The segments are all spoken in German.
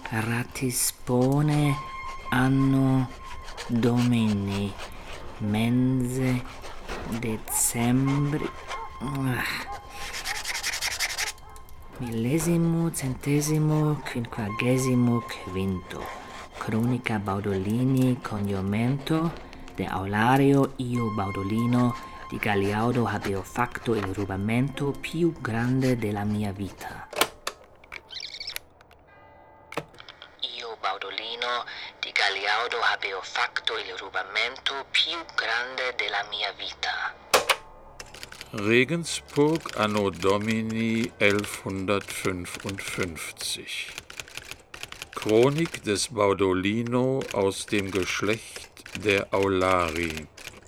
Ratispone anno Domini mense Dezembri millesimo centesimo quinquagesimo quinto Chronica Baudolini coniumento de Aulario io Baudolino di Galiaudo habeo facto il rubamento più grande della mia vita. Io Baudolino di Galiaudo habeo facto il rubamento più grande della mia vita. Regensburg anno Domini 1155. Chronik des Baudolino aus dem Geschlecht der Aulari.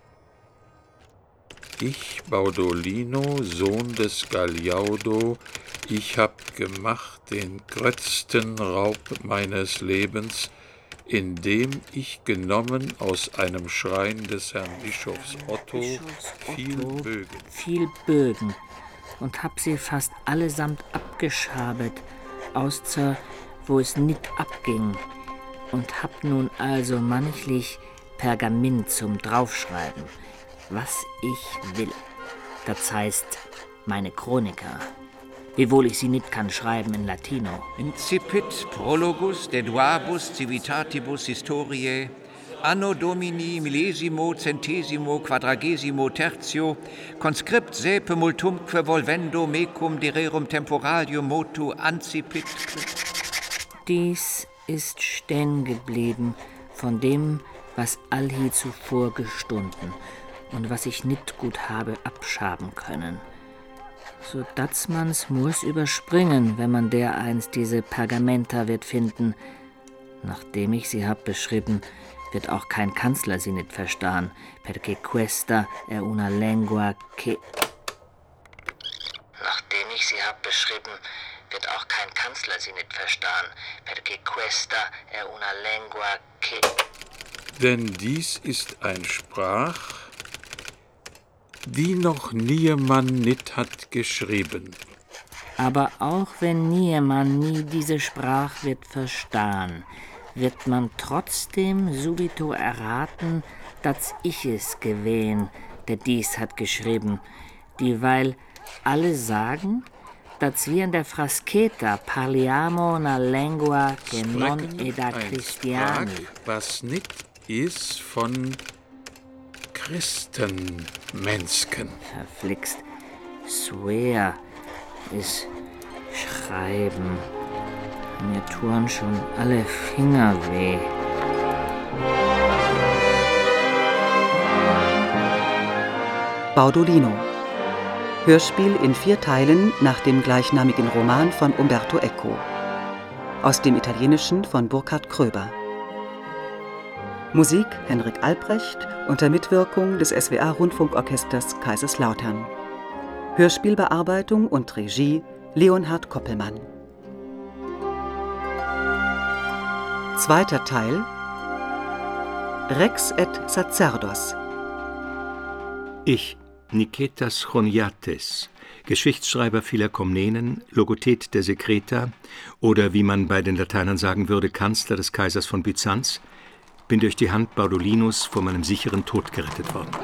Ich, Baudolino, Sohn des Galiaudo, ich hab gemacht den größten Raub meines Lebens, indem ich genommen aus einem Schrein des Herrn Bischofs Otto viel Bögen und hab sie fast allesamt abgeschabet, außer wo es nicht abging, und hab nun also manchlich Pergament zum Draufschreiben, was ich will. Das heißt, meine Chroniker, wiewohl ich sie nicht kann schreiben in Latino. Incipit prologus de duabus civitatibus historiae anno Domini millesimo centesimo quadragesimo tertio conscript saepe multumque volvendo mecum dererum temporalium motu ancipit. Dies ist stehen geblieben von dem, was allhi zuvor gestunden und was ich nicht gut habe abschaben können. So dass man's muss überspringen, wenn man dereinst diese Pergamenta wird finden. Nachdem ich sie hab beschrieben, wird auch kein Kanzler sie nicht verstehen, perché questa è una lingua che... Nachdem ich sie hab beschrieben, wird auch kein Kanzler sie nicht verstehen, perché questa è una lingua che... Denn dies ist ein Sprach, die noch niemand nicht hat geschrieben. Aber auch wenn niemand nie diese Sprach wird verstehen, wird man trotzdem subito erraten, dass ich es gewesen, der dies hat geschrieben, dieweil alle sagen, dass wir in der Frascheta parliamo una lingua che non è da cristiani. Was nicht ist von Christenmensken. Verflixt. Swear ist schreiben. Mir tun schon alle Finger weh. Baudolino. Hörspiel in 4 Teilen nach dem gleichnamigen Roman von Umberto Eco. Aus dem Italienischen von Burkhard Kröber. Musik Henrik Albrecht unter Mitwirkung des SWR-Rundfunkorchesters Kaiserslautern. Hörspielbearbeitung und Regie Leonhard Koppelmann. 2. Teil Rex et Sacerdos. Ich, Niketas Choniates, Geschichtsschreiber vieler Komnenen, Logothet der Sekreta oder wie man bei den Lateinern sagen würde, Kanzler des Kaisers von Byzanz, bin durch die Hand Baudolinos vor meinem sicheren Tod gerettet worden.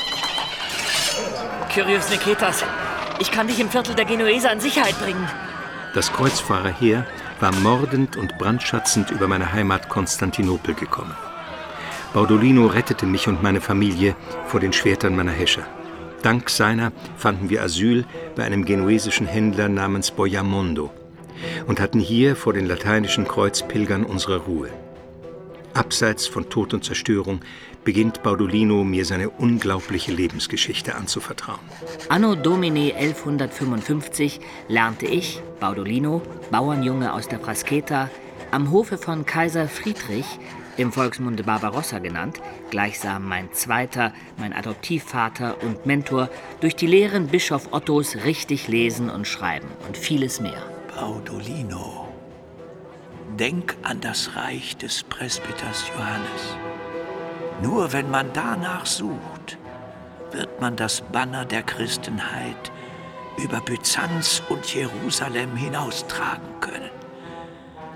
Kyrios Niketas, ich kann dich im Viertel der Genueser in Sicherheit bringen. Das Kreuzfahrerheer war mordend und brandschatzend über meine Heimat Konstantinopel gekommen. Baudolino rettete mich und meine Familie vor den Schwertern meiner Häscher. Dank seiner fanden wir Asyl bei einem genuesischen Händler namens Bojamondo und hatten hier vor den lateinischen Kreuzpilgern unsere Ruhe. Abseits von Tod und Zerstörung beginnt Baudolino, mir seine unglaubliche Lebensgeschichte anzuvertrauen. Anno Domini 1155 lernte ich, Baudolino, Bauernjunge aus der Frascheta, am Hofe von Kaiser Friedrich, im Volksmunde Barbarossa genannt, gleichsam mein zweiter, mein Adoptivvater und Mentor, durch die Lehren Bischof Ottos richtig lesen und schreiben und vieles mehr. Baudolino, denk an das Reich des Presbyters Johannes. Nur wenn man danach sucht, wird man das Banner der Christenheit über Byzanz und Jerusalem hinaustragen können.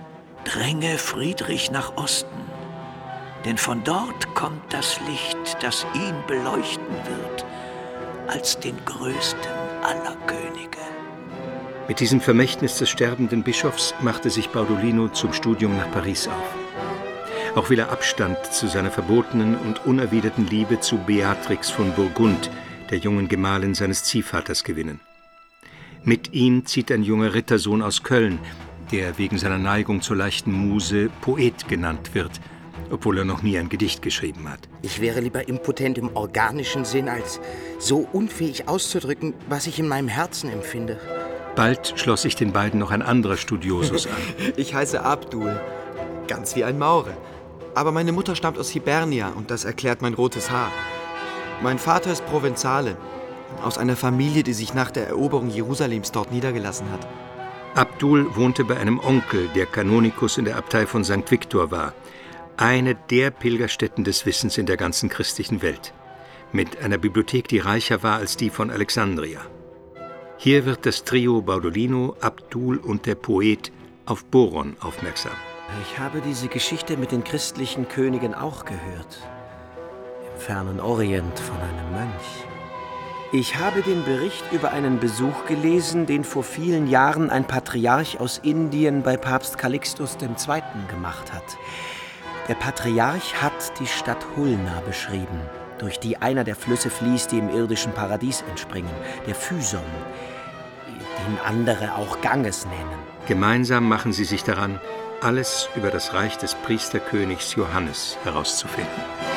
dränge Friedrich nach Osten, denn von dort kommt das Licht, das ihn beleuchten wird, als den größten aller Könige. Mit diesem Vermächtnis des sterbenden Bischofs machte sich Baudolino zum Studium nach Paris auf. Auch will er Abstand zu seiner verbotenen und unerwiderten Liebe zu Beatrix von Burgund, der jungen Gemahlin seines Ziehvaters, gewinnen. Mit ihm zieht ein junger Rittersohn aus Köln, der wegen seiner Neigung zur leichten Muse Poet genannt wird, obwohl er noch nie ein Gedicht geschrieben hat. Ich wäre lieber impotent im organischen Sinn, als so unfähig auszudrücken, was ich in meinem Herzen empfinde. Bald schloss sich den beiden noch ein anderer Studiosus an. Ich heiße Abdul, ganz wie ein Maurer. Aber meine Mutter stammt aus Hibernia und das erklärt mein rotes Haar. Mein Vater ist Provenzale, aus einer Familie, die sich nach der Eroberung Jerusalems dort niedergelassen hat. Abdul wohnte bei einem Onkel, der Kanonikus in der Abtei von St. Victor war. Eine der Pilgerstätten des Wissens in der ganzen christlichen Welt. Mit einer Bibliothek, die reicher war als die von Alexandria. Hier wird das Trio Baudolino, Abdul und der Poet auf Boron aufmerksam. Ich habe diese Geschichte mit den christlichen Königen auch gehört. Im fernen Orient von einem Mönch. Ich habe den Bericht über einen Besuch gelesen, den vor vielen Jahren ein Patriarch aus Indien bei Papst Calixtus II. Gemacht hat. Der Patriarch hat die Stadt Hulna beschrieben, durch die einer der Flüsse fließt, die im irdischen Paradies entspringen, der Physon, den andere auch Ganges nennen. Gemeinsam machen sie sich daran, alles über das Reich des Priesterkönigs Johannes herauszufinden.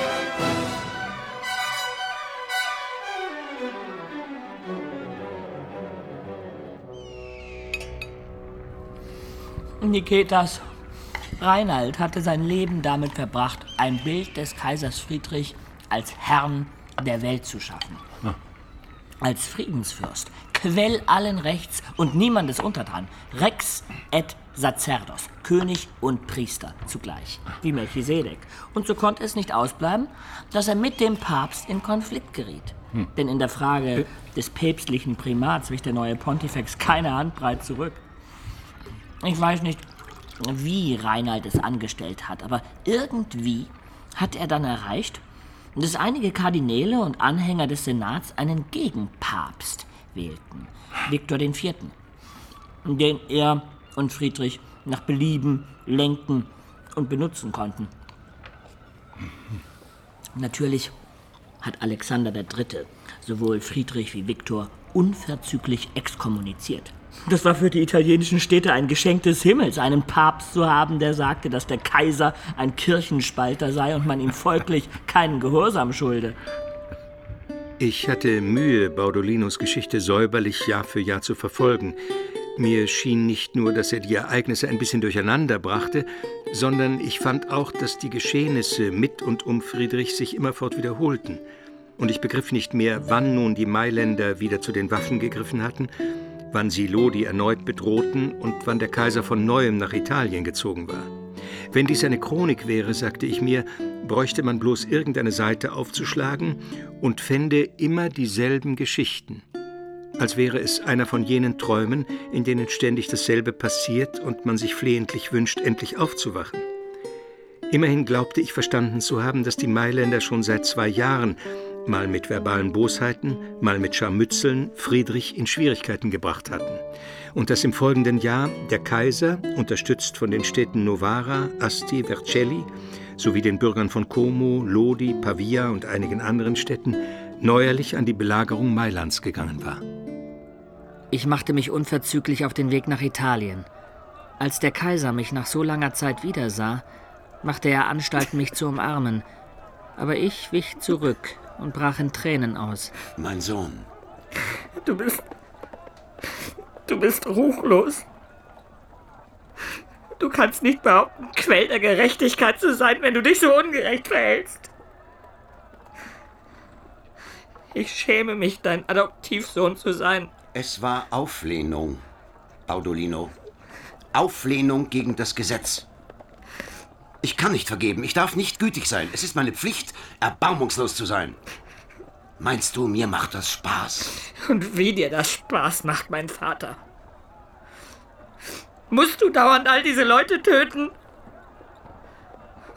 Niketas Reinald hatte sein Leben damit verbracht, ein Bild des Kaisers Friedrich als Herrn der Welt zu schaffen. Als Friedensfürst, Quell allen Rechts und niemandes untertan, Rex et Sacerdos, König und Priester zugleich, wie Melchisedek. Und so konnte es nicht ausbleiben, dass er mit dem Papst in Konflikt geriet. Denn in der Frage des päpstlichen Primats wich der neue Pontifex keine Handbreit zurück. Ich weiß nicht, wie Reinald es angestellt hat, aber irgendwie hat er dann erreicht, dass einige Kardinäle und Anhänger des Senats einen Gegenpapst wählten, Viktor IV., den er und Friedrich nach Belieben lenken und benutzen konnten. Natürlich hat Alexander III. Sowohl Friedrich wie Viktor unverzüglich exkommuniziert. Das war für die italienischen Städte ein Geschenk des Himmels, einen Papst zu haben, der sagte, dass der Kaiser ein Kirchenspalter sei und man ihm folglich keinen Gehorsam schulde. Ich hatte Mühe, Baudolinos Geschichte säuberlich Jahr für Jahr zu verfolgen. Mir schien nicht nur, dass er die Ereignisse ein bisschen durcheinander brachte, sondern ich fand auch, dass die Geschehnisse mit und um Friedrich sich immerfort wiederholten. Und ich begriff nicht mehr, wann nun die Mailänder wieder zu den Waffen gegriffen hatten, wann sie Lodi erneut bedrohten und wann der Kaiser von Neuem nach Italien gezogen war. Wenn dies eine Chronik wäre, sagte ich mir, bräuchte man bloß irgendeine Seite aufzuschlagen und fände immer dieselben Geschichten. Als wäre es einer von jenen Träumen, in denen ständig dasselbe passiert und man sich flehentlich wünscht, endlich aufzuwachen. Immerhin glaubte ich verstanden zu haben, dass die Mailänder schon seit 2 Jahren, mal mit verbalen Bosheiten, mal mit Scharmützeln, Friedrich in Schwierigkeiten gebracht hatten. Und dass im folgenden Jahr der Kaiser, unterstützt von den Städten Novara, Asti, Vercelli, sowie den Bürgern von Como, Lodi, Pavia und einigen anderen Städten, neuerlich an die Belagerung Mailands gegangen war. Ich machte mich unverzüglich auf den Weg nach Italien. Als der Kaiser mich nach so langer Zeit wiedersah, machte er Anstalten, mich zu umarmen. Aber ich wich zurück und brach in Tränen aus. Mein Sohn. Du bist ruchlos. Du kannst nicht behaupten, Quell der Gerechtigkeit zu sein, wenn du dich so ungerecht verhältst. Ich schäme mich, dein Adoptivsohn zu sein. Es war Auflehnung, Baudolino. Auflehnung gegen das Gesetz. Ich kann nicht vergeben, ich darf nicht gütig sein. Es ist meine Pflicht, erbarmungslos zu sein. Meinst du, mir macht das Spaß? Und wie dir das Spaß macht, mein Vater. Musst du dauernd all diese Leute töten?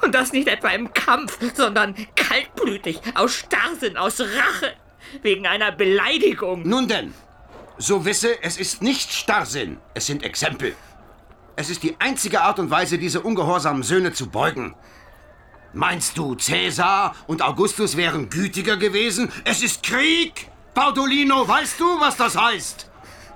Und das nicht etwa im Kampf, sondern kaltblütig, aus Starrsinn, aus Rache, wegen einer Beleidigung. Nun denn, so wisse, es ist nicht Starrsinn, es sind Exempel. Es ist die einzige Art und Weise, diese ungehorsamen Söhne zu beugen. Meinst du, Cäsar und Augustus wären gütiger gewesen? Es ist Krieg! Baudolino, weißt du, was das heißt?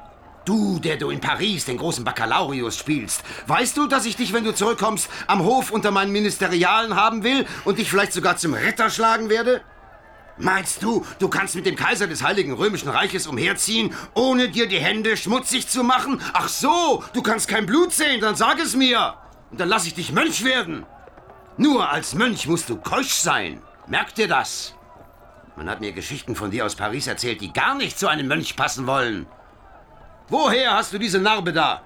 Du, der du in Paris den großen Baccalaureus spielst, weißt du, dass ich dich, wenn du zurückkommst, am Hof unter meinen Ministerialen haben will und dich vielleicht sogar zum Ritter schlagen werde? Meinst du, du kannst mit dem Kaiser des Heiligen Römischen Reiches umherziehen, ohne dir die Hände schmutzig zu machen? Ach so, du kannst kein Blut sehen, dann sag es mir. Und dann lass ich dich Mönch werden. Nur als Mönch musst du keusch sein. Merk dir das. Man hat mir Geschichten von dir aus Paris erzählt, die gar nicht zu einem Mönch passen wollen. Woher hast du diese Narbe da?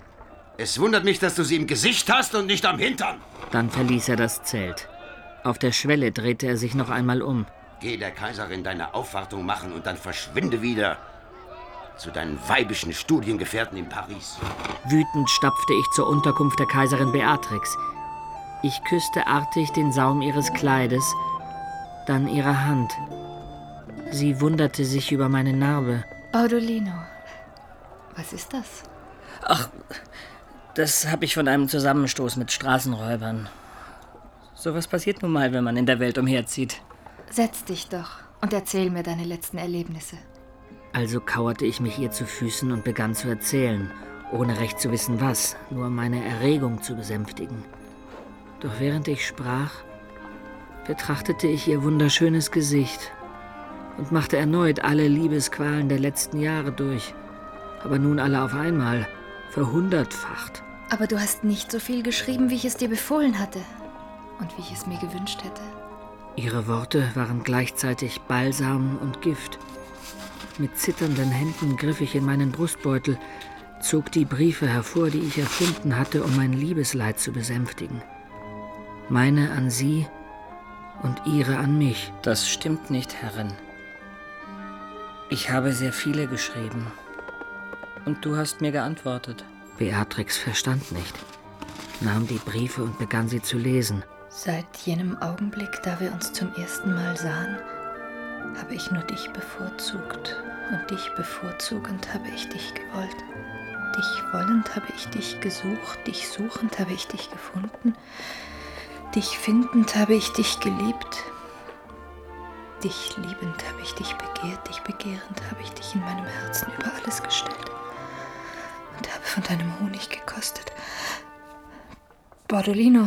Es wundert mich, dass du sie im Gesicht hast und nicht am Hintern. Dann verließ er das Zelt. Auf der Schwelle drehte er sich noch einmal um. Geh der Kaiserin deine Aufwartung machen und dann verschwinde wieder zu deinen weibischen Studiengefährten in Paris. Wütend stapfte ich zur Unterkunft der Kaiserin Beatrix. Ich küsste artig den Saum ihres Kleides, dann ihre Hand. Sie wunderte sich über meine Narbe. Baudolino, was ist das? Ach, das habe ich von einem Zusammenstoß mit Straßenräubern. Sowas passiert nun mal, wenn man in der Welt umherzieht. Setz dich doch und erzähl mir deine letzten Erlebnisse. Also kauerte ich mich ihr zu Füßen und begann zu erzählen, ohne recht zu wissen was, nur meine Erregung zu besänftigen. Doch während ich sprach, betrachtete ich ihr wunderschönes Gesicht und machte erneut alle Liebesqualen der letzten Jahre durch, aber nun alle auf einmal, verhundertfacht. Aber du hast nicht so viel geschrieben, wie ich es dir befohlen hatte und wie ich es mir gewünscht hätte. Ihre Worte waren gleichzeitig Balsam und Gift. Mit zitternden Händen griff ich in meinen Brustbeutel, zog die Briefe hervor, die ich erfunden hatte, um mein Liebesleid zu besänftigen. Meine an sie und ihre an mich. Das stimmt nicht, Herrin. Ich habe sehr viele geschrieben. Und du hast mir geantwortet. Beatrix verstand nicht, nahm die Briefe und begann sie zu lesen. Seit jenem Augenblick, da wir uns zum ersten Mal sahen, habe ich nur dich bevorzugt. Und dich bevorzugend habe ich dich gewollt. Dich wollend habe ich dich gesucht. Dich suchend habe ich dich gefunden. Dich findend habe ich dich geliebt. Dich liebend habe ich dich begehrt. Dich begehrend habe ich dich in meinem Herzen über alles gestellt. Und habe von deinem Honig gekostet. Baudolino,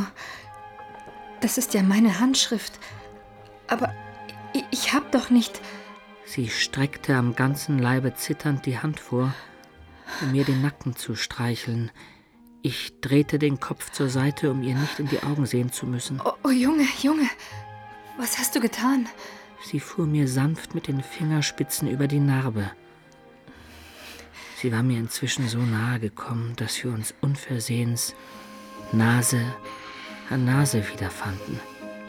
das ist ja meine Handschrift. Aber ich hab doch nicht... Sie streckte am ganzen Leibe zitternd die Hand vor, um mir den Nacken zu streicheln. Ich drehte den Kopf zur Seite, um ihr nicht in die Augen sehen zu müssen. Oh Junge, was hast du getan? Sie fuhr mir sanft mit den Fingerspitzen über die Narbe. Sie war mir inzwischen so nahe gekommen, dass wir uns unversehens Nase an Nase wiederfanden.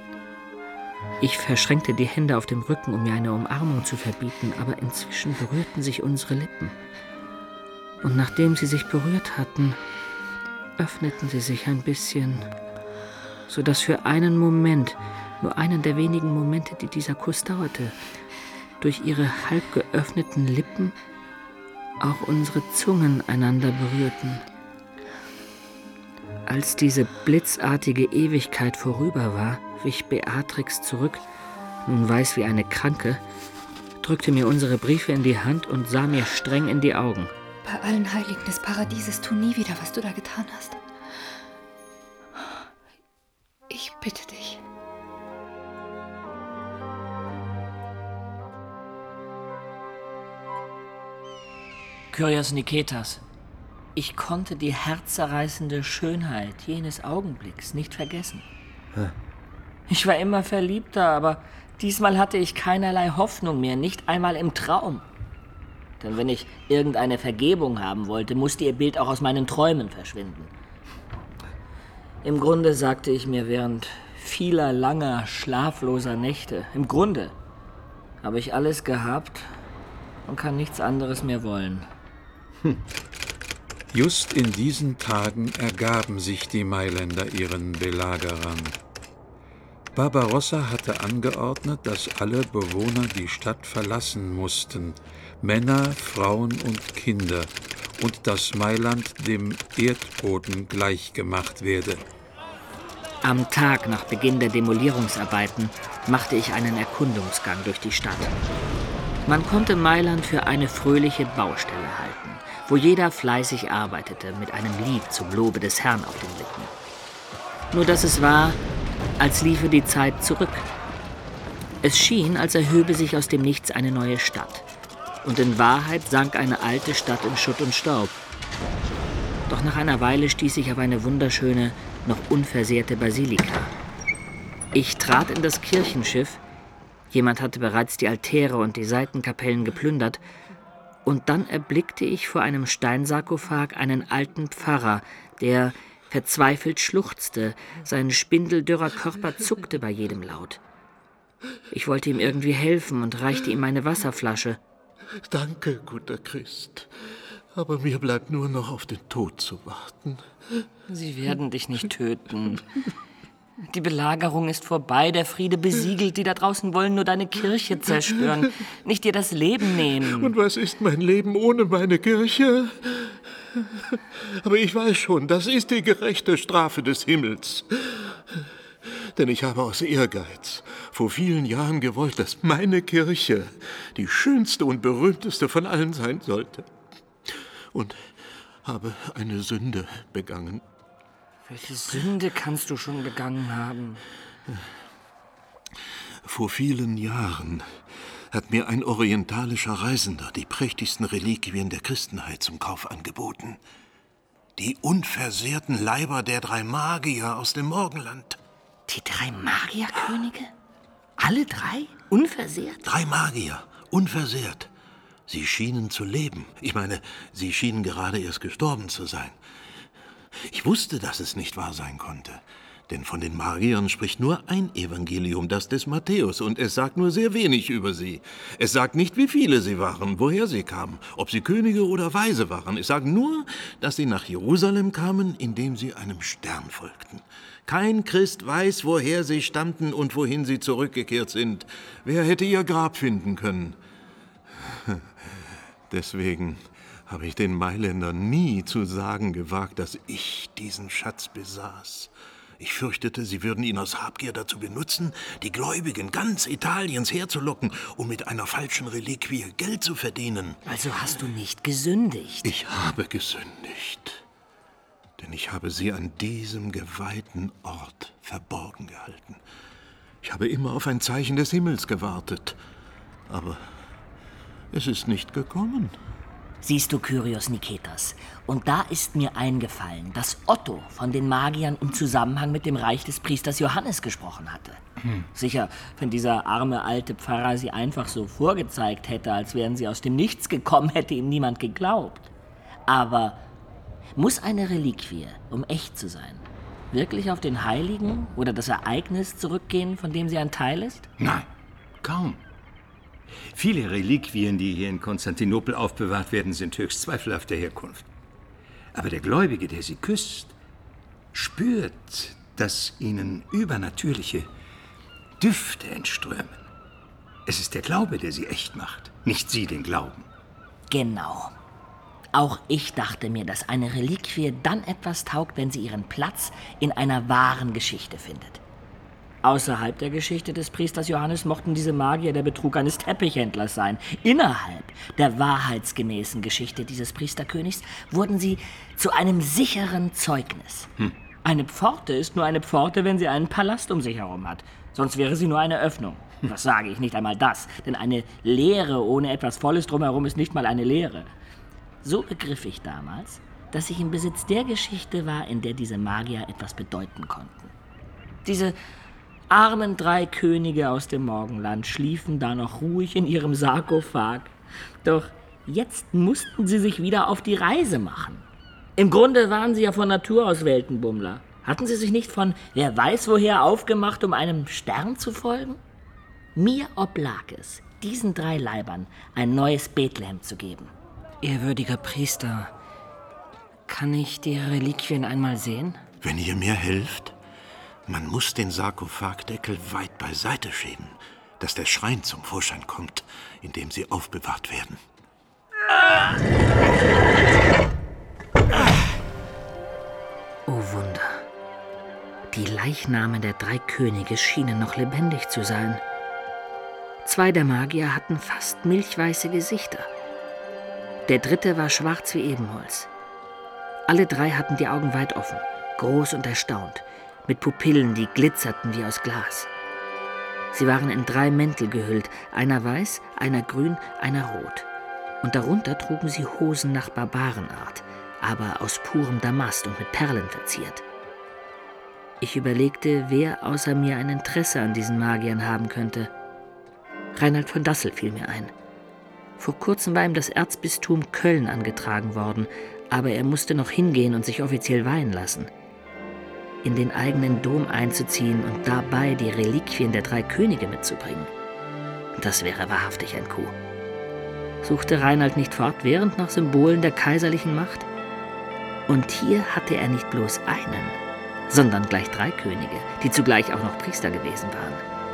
Ich verschränkte die Hände auf dem Rücken, um mir eine Umarmung zu verbieten, aber inzwischen berührten sich unsere Lippen. Und nachdem sie sich berührt hatten, öffneten sie sich ein bisschen, sodass für einen Moment, nur einen der wenigen Momente, die dieser Kuss dauerte, durch ihre halb geöffneten Lippen auch unsere Zungen einander berührten. Als diese blitzartige Ewigkeit vorüber war, wich Beatrix zurück, nun weiß wie eine Kranke, drückte mir unsere Briefe in die Hand und sah mir streng in die Augen. Bei allen Heiligen des Paradieses tu nie wieder, was du da getan hast. Ich bitte dich. Kyrios Niketas, ich konnte die herzzerreißende Schönheit jenes Augenblicks nicht vergessen. Ich war immer verliebter, aber diesmal hatte ich keinerlei Hoffnung mehr, nicht einmal im Traum. Denn wenn ich irgendeine Vergebung haben wollte, musste ihr Bild auch aus meinen Träumen verschwinden. Im Grunde sagte ich mir während vieler langer, schlafloser Nächte, im Grunde habe ich alles gehabt und kann nichts anderes mehr wollen. Just in diesen Tagen ergaben sich die Mailänder ihren Belagerern. Barbarossa hatte angeordnet, dass alle Bewohner die Stadt verlassen mussten, Männer, Frauen und Kinder, und dass Mailand dem Erdboden gleichgemacht werde. Am Tag nach Beginn der Demolierungsarbeiten machte ich einen Erkundungsgang durch die Stadt. Man konnte Mailand für eine fröhliche Baustelle halten, wo jeder fleißig arbeitete, mit einem Lied zum Lobe des Herrn auf den Lippen. Nur dass es war, als liefe die Zeit zurück. Es schien, als erhöbe sich aus dem Nichts eine neue Stadt. Und in Wahrheit sank eine alte Stadt in Schutt und Staub. Doch nach einer Weile stieß ich auf eine wunderschöne, noch unversehrte Basilika. Ich trat in das Kirchenschiff, jemand hatte bereits die Altäre und die Seitenkapellen geplündert, und dann erblickte ich vor einem Steinsarkophag einen alten Pfarrer, der verzweifelt schluchzte, sein spindeldürrer Körper zuckte bei jedem Laut. Ich wollte ihm irgendwie helfen und reichte ihm meine Wasserflasche. Danke, guter Christ. Aber mir bleibt nur noch auf den Tod zu warten. Sie werden dich nicht töten. Die Belagerung ist vorbei, der Friede besiegelt. Die da draußen wollen nur deine Kirche zerstören, nicht dir das Leben nehmen. Und was ist mein Leben ohne meine Kirche? Aber ich weiß schon, das ist die gerechte Strafe des Himmels. Denn ich habe aus Ehrgeiz vor vielen Jahren gewollt, dass meine Kirche die schönste und berühmteste von allen sein sollte. Und habe eine Sünde begangen. Welche Sünde kannst du schon begangen haben? Vor vielen Jahren hat mir ein orientalischer Reisender die prächtigsten Reliquien der Christenheit zum Kauf angeboten. Die unversehrten Leiber der 3 Magier aus dem Morgenland. Die 3 Magierkönige? Alle 3? Unversehrt? 3 Magier, unversehrt. Sie schienen zu leben. Ich meine, sie schienen gerade erst gestorben zu sein. Ich wusste, dass es nicht wahr sein konnte. Denn von den Magiern spricht nur ein Evangelium, das des Matthäus, und es sagt nur sehr wenig über sie. Es sagt nicht, wie viele sie waren, woher sie kamen, ob sie Könige oder Weise waren. Es sagt nur, dass sie nach Jerusalem kamen, indem sie einem Stern folgten. Kein Christ weiß, woher sie stammten und wohin sie zurückgekehrt sind. Wer hätte ihr Grab finden können? Deswegen habe ich den Mailändern nie zu sagen gewagt, dass ich diesen Schatz besaß. Ich fürchtete, sie würden ihn aus Habgier dazu benutzen, die Gläubigen ganz Italiens herzulocken, um mit einer falschen Reliquie Geld zu verdienen. Also hast du nicht gesündigt? Ich habe gesündigt. Denn ich habe sie an diesem geweihten Ort verborgen gehalten. Ich habe immer auf ein Zeichen des Himmels gewartet. Aber es ist nicht gekommen. Siehst du, Kyrios Niketas, und da ist mir eingefallen, dass Otto von den Magiern im Zusammenhang mit dem Reich des Priesters Johannes gesprochen hatte. Sicher, wenn dieser arme alte Pfarrer sie einfach so vorgezeigt hätte, als wären sie aus dem Nichts gekommen, hätte ihm niemand geglaubt. Aber muss eine Reliquie, um echt zu sein, wirklich auf den Heiligen oder das Ereignis zurückgehen, von dem sie ein Teil ist? Nein, kaum. Viele Reliquien, die hier in Konstantinopel aufbewahrt werden, sind höchst zweifelhafter Herkunft. Aber der Gläubige, der sie küsst, spürt, dass ihnen übernatürliche Düfte entströmen. Es ist der Glaube, der sie echt macht, nicht sie den Glauben. Genau. Auch ich dachte mir, dass eine Reliquie dann etwas taugt, wenn sie ihren Platz in einer wahren Geschichte findet. Außerhalb der Geschichte des Priesters Johannes mochten diese Magier der Betrug eines Teppichhändlers sein. Innerhalb der wahrheitsgemäßen Geschichte dieses Priesterkönigs wurden sie zu einem sicheren Zeugnis. Eine Pforte ist nur eine Pforte, wenn sie einen Palast um sich herum hat. Sonst wäre sie nur eine Öffnung. Was sage ich, nicht einmal das. Denn eine Leere ohne etwas Volles drumherum ist nicht mal eine Leere. So begriff ich damals, dass ich im Besitz der Geschichte war, in der diese Magier etwas bedeuten konnten. Diese armen 3 Könige aus dem Morgenland schliefen da noch ruhig in ihrem Sarkophag. Doch jetzt mussten sie sich wieder auf die Reise machen. Im Grunde waren sie ja von Natur aus Weltenbummler. Hatten sie sich nicht von wer weiß woher aufgemacht, um einem Stern zu folgen? Mir oblag es, diesen 3 Leibern ein neues Bethlehem zu geben. Ehrwürdiger Priester, kann ich die Reliquien einmal sehen? Wenn ihr mir helft, Man muss den Sarkophagdeckel weit beiseite schieben, dass der Schrein zum Vorschein kommt, in dem sie aufbewahrt werden. Oh Wunder. Die Leichname der 3 Könige schienen noch lebendig zu sein. 2 der Magier hatten fast milchweiße Gesichter. Der 3. war schwarz wie Ebenholz. Alle 3 hatten die Augen weit offen, groß und erstaunt, mit Pupillen, die glitzerten wie aus Glas. Sie waren in 3 Mäntel gehüllt, einer weiß, einer grün, einer rot. Und darunter trugen sie Hosen nach Barbarenart, aber aus purem Damast und mit Perlen verziert. Ich überlegte, wer außer mir ein Interesse an diesen Magiern haben könnte. Reinald von Dassel fiel mir ein. Vor kurzem war ihm das Erzbistum Köln angetragen worden, aber er musste noch hingehen und sich offiziell weihen lassen. In den eigenen Dom einzuziehen und dabei die Reliquien der 3 Könige mitzubringen, das wäre wahrhaftig ein Coup. Suchte Reinald nicht fortwährend nach Symbolen der kaiserlichen Macht? Und hier hatte er nicht bloß einen, sondern gleich 3 Könige, die zugleich auch noch Priester gewesen waren.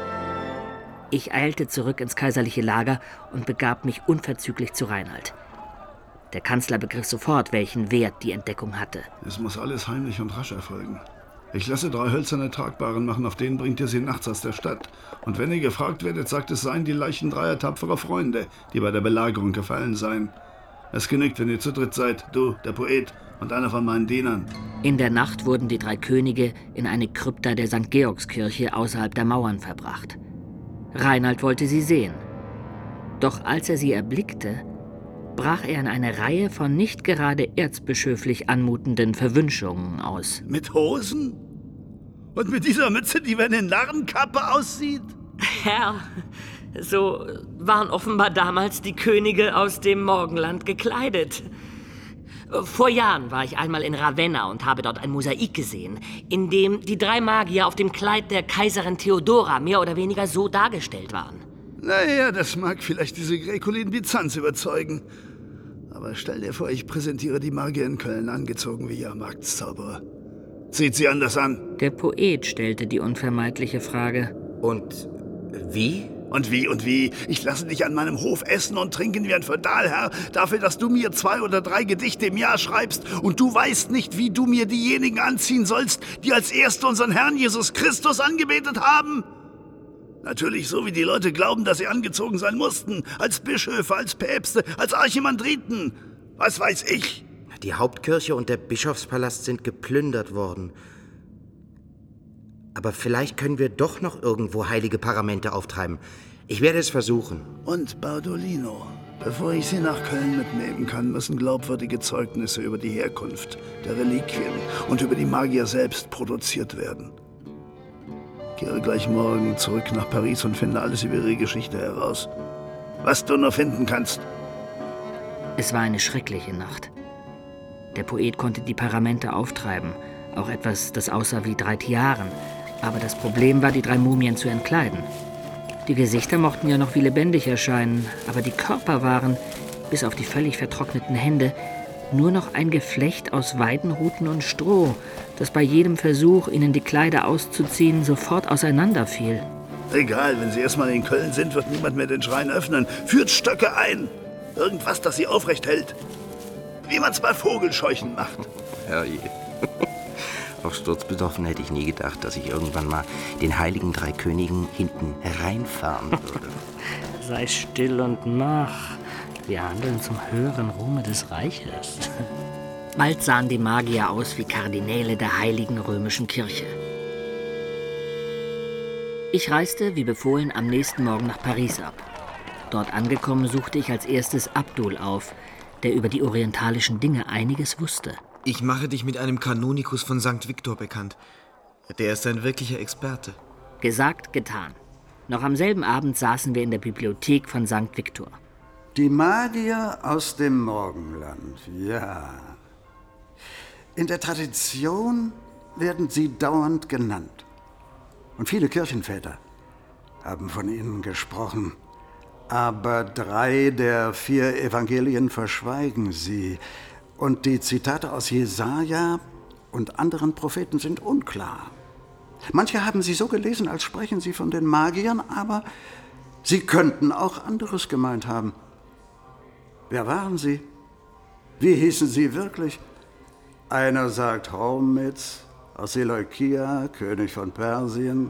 Ich eilte zurück ins kaiserliche Lager und begab mich unverzüglich zu Reinald. Der Kanzler begriff sofort, welchen Wert die Entdeckung hatte. Es muss alles heimlich und rasch erfolgen. Ich lasse 3 hölzerne Tragbaren machen, auf denen bringt ihr sie nachts aus der Stadt. Und wenn ihr gefragt werdet, sagt es seien die Leichen 3 tapferer Freunde, die bei der Belagerung gefallen seien. Es genügt, wenn ihr zu dritt seid, du, der Poet und einer von meinen Dienern. In der Nacht wurden die 3 Könige in eine Krypta der St. Georgskirche außerhalb der Mauern verbracht. Reinald wollte sie sehen. Doch als er sie erblickte, brach er in eine Reihe von nicht gerade erzbischöflich anmutenden Verwünschungen aus. Mit Hosen? Und mit dieser Mütze, die wie eine Narrenkappe aussieht? Herr, so waren offenbar damals die Könige aus dem Morgenland gekleidet. Vor Jahren war ich einmal in Ravenna und habe dort ein Mosaik gesehen, in dem die 3 Magier auf dem Kleid der Kaiserin Theodora mehr oder weniger so dargestellt waren. Naja, das mag vielleicht diese Gräcoli in Byzanz überzeugen. Aber stell dir vor, ich präsentiere die Magier in Köln angezogen wie Jahrmarktszauberer. Zieht sie anders an. Der Poet stellte die unvermeidliche Frage. Und wie? Und wie? Ich lasse dich an meinem Hof essen und trinken wie ein Feudalherr, dafür, dass du mir 2 oder 3 Gedichte im Jahr schreibst und du weißt nicht, wie du mir diejenigen anziehen sollst, die als Erste unseren Herrn Jesus Christus angebetet haben? Natürlich so, wie die Leute glauben, dass sie angezogen sein mussten, als Bischöfe, als Päpste, als Archimandriten. Was weiß ich? Die Hauptkirche und der Bischofspalast sind geplündert worden. Aber vielleicht können wir doch noch irgendwo heilige Paramente auftreiben. Ich werde es versuchen. Und Bardolino, bevor ich Sie nach Köln mitnehmen kann, müssen glaubwürdige Zeugnisse über die Herkunft der Reliquien und über die Magier selbst produziert werden. Kehre gleich morgen zurück nach Paris und finde alles über ihre Geschichte heraus. Was du nur finden kannst. Es war eine schreckliche Nacht. Der Poet konnte die Paramente auftreiben, auch etwas, das aussah wie 3 Tiaren. Aber das Problem war, die 3 Mumien zu entkleiden. Die Gesichter mochten ja noch wie lebendig erscheinen, aber die Körper waren, bis auf die völlig vertrockneten Hände, nur noch ein Geflecht aus Weidenruten und Stroh, das bei jedem Versuch, ihnen die Kleider auszuziehen, sofort auseinanderfiel. Egal, wenn Sie erstmal in Köln sind, wird niemand mehr den Schrein öffnen. Führt Stöcke ein. Irgendwas, das sie aufrecht hält. Wie man's bei Vogelscheuchen macht. Herrje. Auf sturzbesoffen hätte ich nie gedacht, dass ich irgendwann mal den heiligen 3 Königen hinten hereinfahren würde. Sei still und mach. Wir handeln zum höheren Ruhme des Reiches. Bald sahen die Magier aus wie Kardinäle der Heiligen Römischen Kirche. Ich reiste, wie befohlen, am nächsten Morgen nach Paris ab. Dort angekommen, suchte ich als erstes Abdul auf, der über die orientalischen Dinge einiges wusste. Ich mache dich mit einem Kanonikus von St. Viktor bekannt. Der ist ein wirklicher Experte. Gesagt, getan. Noch am selben Abend saßen wir in der Bibliothek von St. Viktor. Die Magier aus dem Morgenland, ja. In der Tradition werden sie dauernd genannt. Und viele Kirchenväter haben von ihnen gesprochen. Aber 3 der 4 Evangelien verschweigen sie. Und die Zitate aus Jesaja und anderen Propheten sind unklar. Manche haben sie so gelesen, als sprechen sie von den Magiern, aber sie könnten auch anderes gemeint haben. Wer waren sie? Wie hießen sie wirklich? Einer sagt Hormizd aus Seleukia, König von Persien,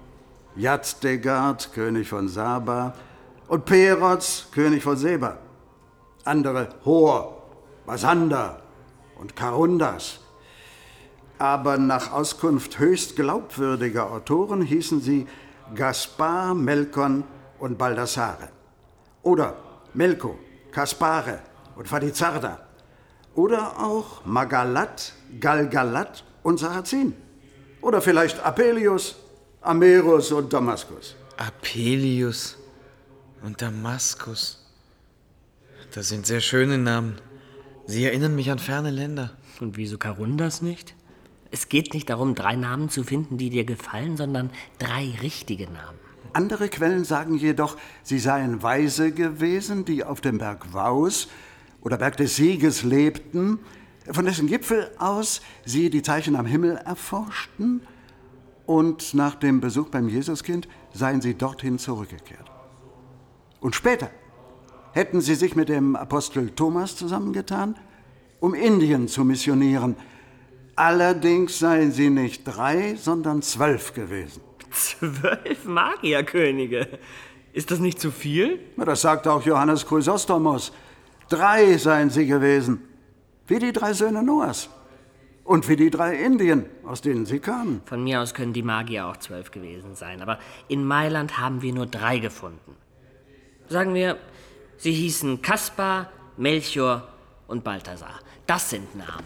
Jazdegard, König von Saba und Peroz, König von Seba. Andere Hor, Basander und Karundas. Aber nach Auskunft höchst glaubwürdiger Autoren hießen sie Gaspar, Melkon und Baldassare. Oder Melko, Kaspare und Fadizarda. Oder auch Magalat, Galgalat und Sarazin. Oder vielleicht Apelius, Amerus und Damaskus. Apelius und Damaskus. Das sind sehr schöne Namen. Sie erinnern mich an ferne Länder. Und wieso Karundas nicht? Es geht nicht darum, 3 Namen zu finden, die dir gefallen, sondern 3 richtige Namen. Andere Quellen sagen jedoch, sie seien Weise gewesen, die auf dem Berg Vaus oder Berg des Sieges lebten, von dessen Gipfel aus sie die Zeichen am Himmel erforschten, und nach dem Besuch beim Jesuskind seien sie dorthin zurückgekehrt. Und später hätten sie sich mit dem Apostel Thomas zusammengetan, um Indien zu missionieren. Allerdings seien sie nicht 3, sondern 12 gewesen. 12 Magierkönige? Ist das nicht zu viel? Das sagt auch Johannes Chrysostomos. 3 seien sie gewesen, wie die 3 Söhne Noahs. Und wie die 3 Indien, aus denen sie kamen. Von mir aus können die Magier auch 12 gewesen sein, aber in Mailand haben wir nur 3 gefunden. Sagen wir, sie hießen Kaspar, Melchior und Balthasar. Das sind Namen.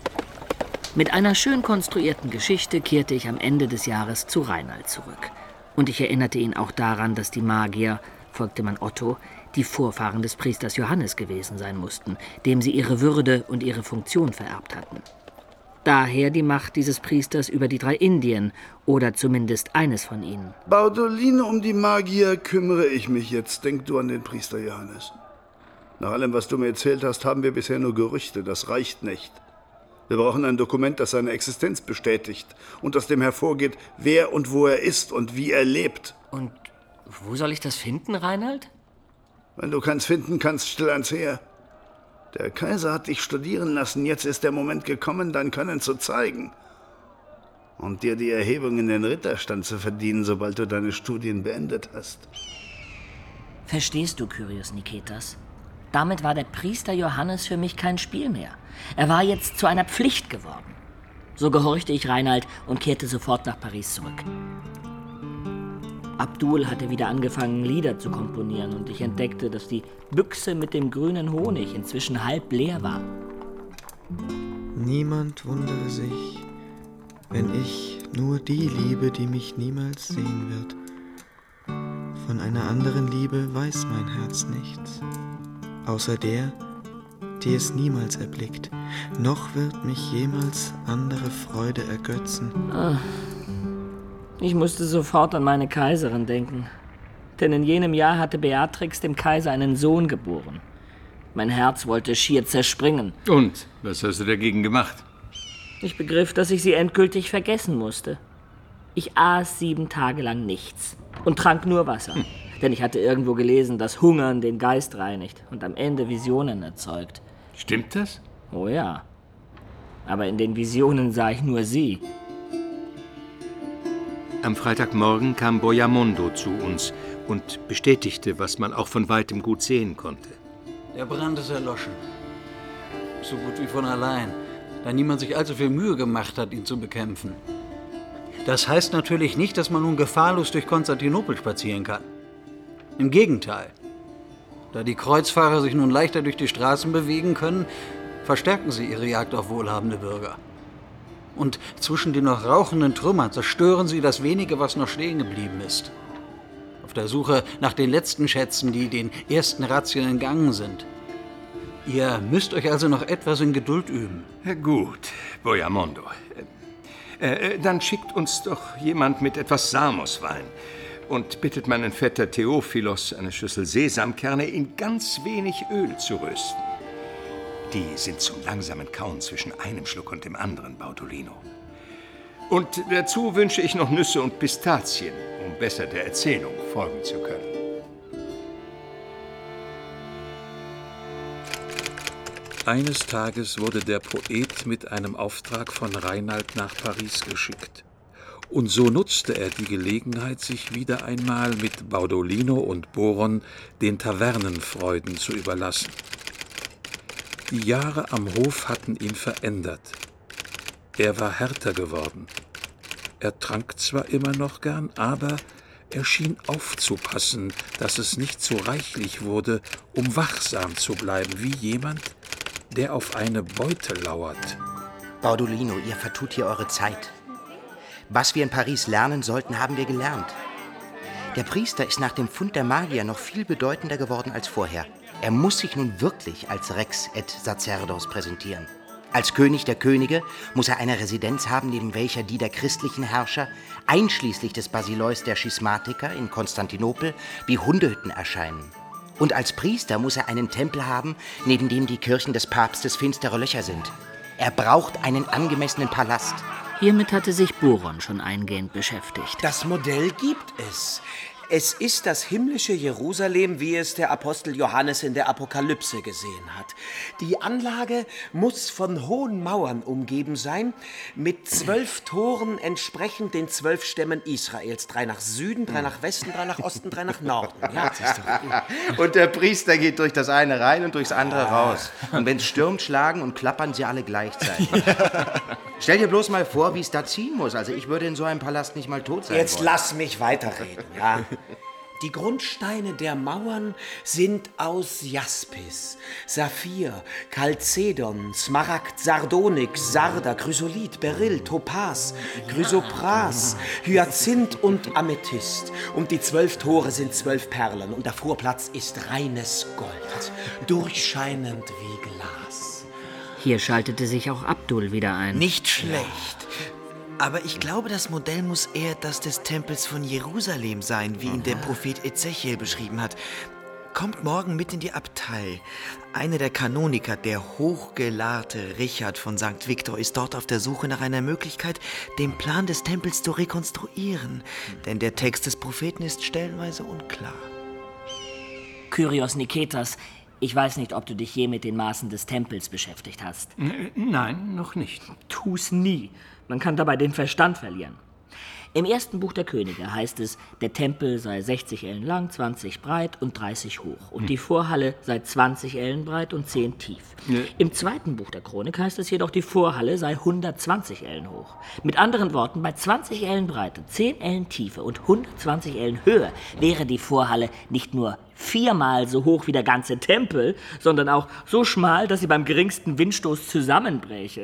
Mit einer schön konstruierten Geschichte kehrte ich am Ende des Jahres zu Reinald zurück. Und ich erinnerte ihn auch daran, dass die Magier, folgte man Otto, die Vorfahren des Priesters Johannes gewesen sein mussten, dem sie ihre Würde und ihre Funktion vererbt hatten. Daher die Macht dieses Priesters über die 3 Indien, oder zumindest eines von ihnen. Baudolino, um die Magier kümmere ich mich jetzt. Denk du an den Priester Johannes. Nach allem, was du mir erzählt hast, haben wir bisher nur Gerüchte. Das reicht nicht. Wir brauchen ein Dokument, das seine Existenz bestätigt und aus dem hervorgeht, wer und wo er ist und wie er lebt. Und wo soll ich das finden, Reinald? Wenn du keins finden kannst, stell eins her. Der Kaiser hat dich studieren lassen. Jetzt ist der Moment gekommen, dein Können zu zeigen. Und dir die Erhebung in den Ritterstand zu verdienen, sobald du deine Studien beendet hast. Verstehst du, Kyrios Niketas? Damit war der Priester Johannes für mich kein Spiel mehr. Er war jetzt zu einer Pflicht geworden. So gehorchte ich Reinald und kehrte sofort nach Paris zurück. Abdul hatte wieder angefangen, Lieder zu komponieren, und ich entdeckte, dass die Büchse mit dem grünen Honig inzwischen halb leer war. Niemand wundere sich, wenn ich nur die liebe, die mich niemals sehen wird. Von einer anderen Liebe weiß mein Herz nichts, außer der, die es niemals erblickt, noch wird mich jemals andere Freude ergötzen. Ich musste sofort an meine Kaiserin denken, denn in jenem Jahr hatte Beatrix dem Kaiser einen Sohn geboren. Mein Herz wollte schier zerspringen. Und, was hast du dagegen gemacht? Ich begriff, dass ich sie endgültig vergessen musste. Ich aß 7 Tage lang nichts und trank nur Wasser. Denn ich hatte irgendwo gelesen, dass Hungern den Geist reinigt und am Ende Visionen erzeugt. Stimmt das? Oh ja. Aber in den Visionen sah ich nur sie. Am Freitagmorgen kam Bojamondo zu uns und bestätigte, was man auch von weitem gut sehen konnte. Der Brand ist erloschen. So gut wie von allein, da niemand sich allzu viel Mühe gemacht hat, ihn zu bekämpfen. Das heißt natürlich nicht, dass man nun gefahrlos durch Konstantinopel spazieren kann. Im Gegenteil. Da die Kreuzfahrer sich nun leichter durch die Straßen bewegen können, verstärken sie ihre Jagd auf wohlhabende Bürger. Und zwischen den noch rauchenden Trümmern zerstören sie das Wenige, was noch stehen geblieben ist. Auf der Suche nach den letzten Schätzen, die den ersten Razzien entgangen sind. Ihr müsst euch also noch etwas in Geduld üben. Gut, Bojamondo. Dann schickt uns doch jemand mit etwas Samoswein und bittet meinen Vetter Theophilos, eine Schüssel Sesamkerne in ganz wenig Öl zu rösten. Die sind zum langsamen Kauen zwischen einem Schluck und dem anderen, Baudolino. Und dazu wünsche ich noch Nüsse und Pistazien, um besser der Erzählung folgen zu können. Eines Tages wurde der Poet mit einem Auftrag von Reinald nach Paris geschickt. Und so nutzte er die Gelegenheit, sich wieder einmal mit Baudolino und Boron den Tavernenfreuden zu überlassen. Die Jahre am Hof hatten ihn verändert. Er war härter geworden. Er trank zwar immer noch gern, aber er schien aufzupassen, dass es nicht so reichlich wurde, um wachsam zu bleiben, wie jemand, der auf eine Beute lauert. Baudolino, ihr vertut hier eure Zeit. Was wir in Paris lernen sollten, haben wir gelernt. Der Priester ist nach dem Fund der Magier noch viel bedeutender geworden als vorher. Er muss sich nun wirklich als Rex et Sacerdos präsentieren. Als König der Könige muss er eine Residenz haben, neben welcher die der christlichen Herrscher, einschließlich des Basileus der Schismatiker in Konstantinopel, wie Hundehütten erscheinen. Und als Priester muss er einen Tempel haben, neben dem die Kirchen des Papstes finstere Löcher sind. Er braucht einen angemessenen Palast. Hiermit hatte sich Boron schon eingehend beschäftigt. Das Modell gibt es. Es ist das himmlische Jerusalem, wie es der Apostel Johannes in der Apokalypse gesehen hat. Die Anlage muss von hohen Mauern umgeben sein, mit 12 Toren entsprechend den 12 Stämmen Israels. 3 nach Süden, 3 nach Westen, 3 nach Osten, 3 nach Norden. Ja, Und der Priester geht durch das eine rein und durchs andere raus. Und wenn es stürmt, schlagen und klappern sie alle gleichzeitig. Stell dir bloß mal vor, wie es da ziehen muss. Also ich würde in so einem Palast nicht mal tot sein Jetzt wollen. lass mich weiterreden, ja. Die Grundsteine der Mauern sind aus Jaspis, Saphir, Chalcedon, Smaragd, Sardonik, Sarder, Chrysolit, Beryl, Topaz, Chrysopras, Hyazinth und Amethyst. Und die 12 Tore sind 12 Perlen und der Vorplatz ist reines Gold, durchscheinend wie Glas. Hier schaltete sich auch Abdul wieder ein. Nicht schlecht. Aber ich glaube, das Modell muss eher das des Tempels von Jerusalem sein, wie ihn der Prophet Ezechiel beschrieben hat. Kommt morgen mit in die Abtei. Einer der Kanoniker, der hochgelahrte Richard von St. Victor, ist dort auf der Suche nach einer Möglichkeit, den Plan des Tempels zu rekonstruieren. Denn der Text des Propheten ist stellenweise unklar. Kyrios Niketas, ich weiß nicht, ob du dich je mit den Maßen des Tempels beschäftigt hast. Nein, noch nicht. Tu's nie. Man kann dabei den Verstand verlieren. Im ersten Buch der Könige heißt es, der Tempel sei 60 Ellen lang, 20 breit und 30 hoch. Und die Vorhalle sei 20 Ellen breit und 10 tief. Im zweiten Buch der Chronik heißt es jedoch, die Vorhalle sei 120 Ellen hoch. Mit anderen Worten, bei 20 Ellen Breite, 10 Ellen Tiefe und 120 Ellen Höhe wäre die Vorhalle nicht nur 4-mal so hoch wie der ganze Tempel, sondern auch so schmal, dass sie beim geringsten Windstoß zusammenbräche.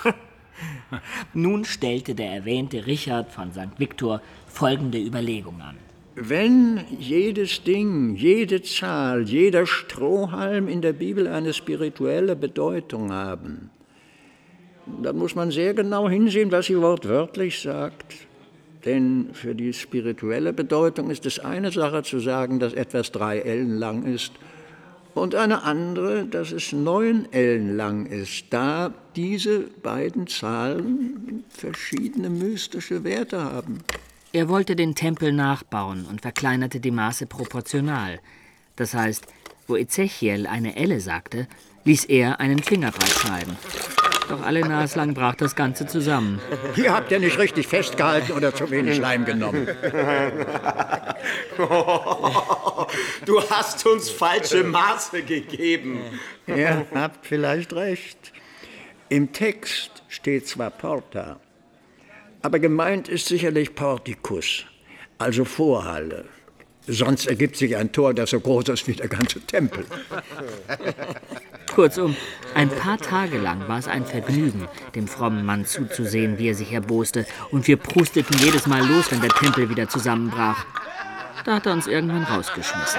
Nun stellte der erwähnte Richard von St. Victor folgende Überlegung an. Wenn jedes Ding, jede Zahl, jeder Strohhalm in der Bibel eine spirituelle Bedeutung haben, dann muss man sehr genau hinsehen, was sie wortwörtlich sagt. Denn für die spirituelle Bedeutung ist es eine Sache zu sagen, dass etwas 3 Ellen lang ist, und eine andere, dass es 9 Ellen lang ist, da diese beiden Zahlen verschiedene mystische Werte haben. Er wollte den Tempel nachbauen und verkleinerte die Maße proportional. Das heißt, wo Ezechiel eine Elle sagte, ließ er einen Fingerbreit schneiden. Doch alle naslang brach das Ganze zusammen. Hier habt ihr nicht richtig festgehalten oder zu wenig Leim genommen. Du hast uns falsche Maße gegeben. Ihr habt vielleicht recht. Im Text steht zwar Porta, aber gemeint ist sicherlich Porticus, also Vorhalle. Sonst ergibt sich ein Tor, das so groß ist wie der ganze Tempel. Kurzum, ein paar Tage lang war es ein Vergnügen, dem frommen Mann zuzusehen, wie er sich erboste, und wir prusteten jedes Mal los, wenn der Tempel wieder zusammenbrach. Da hat er uns irgendwann rausgeschmissen.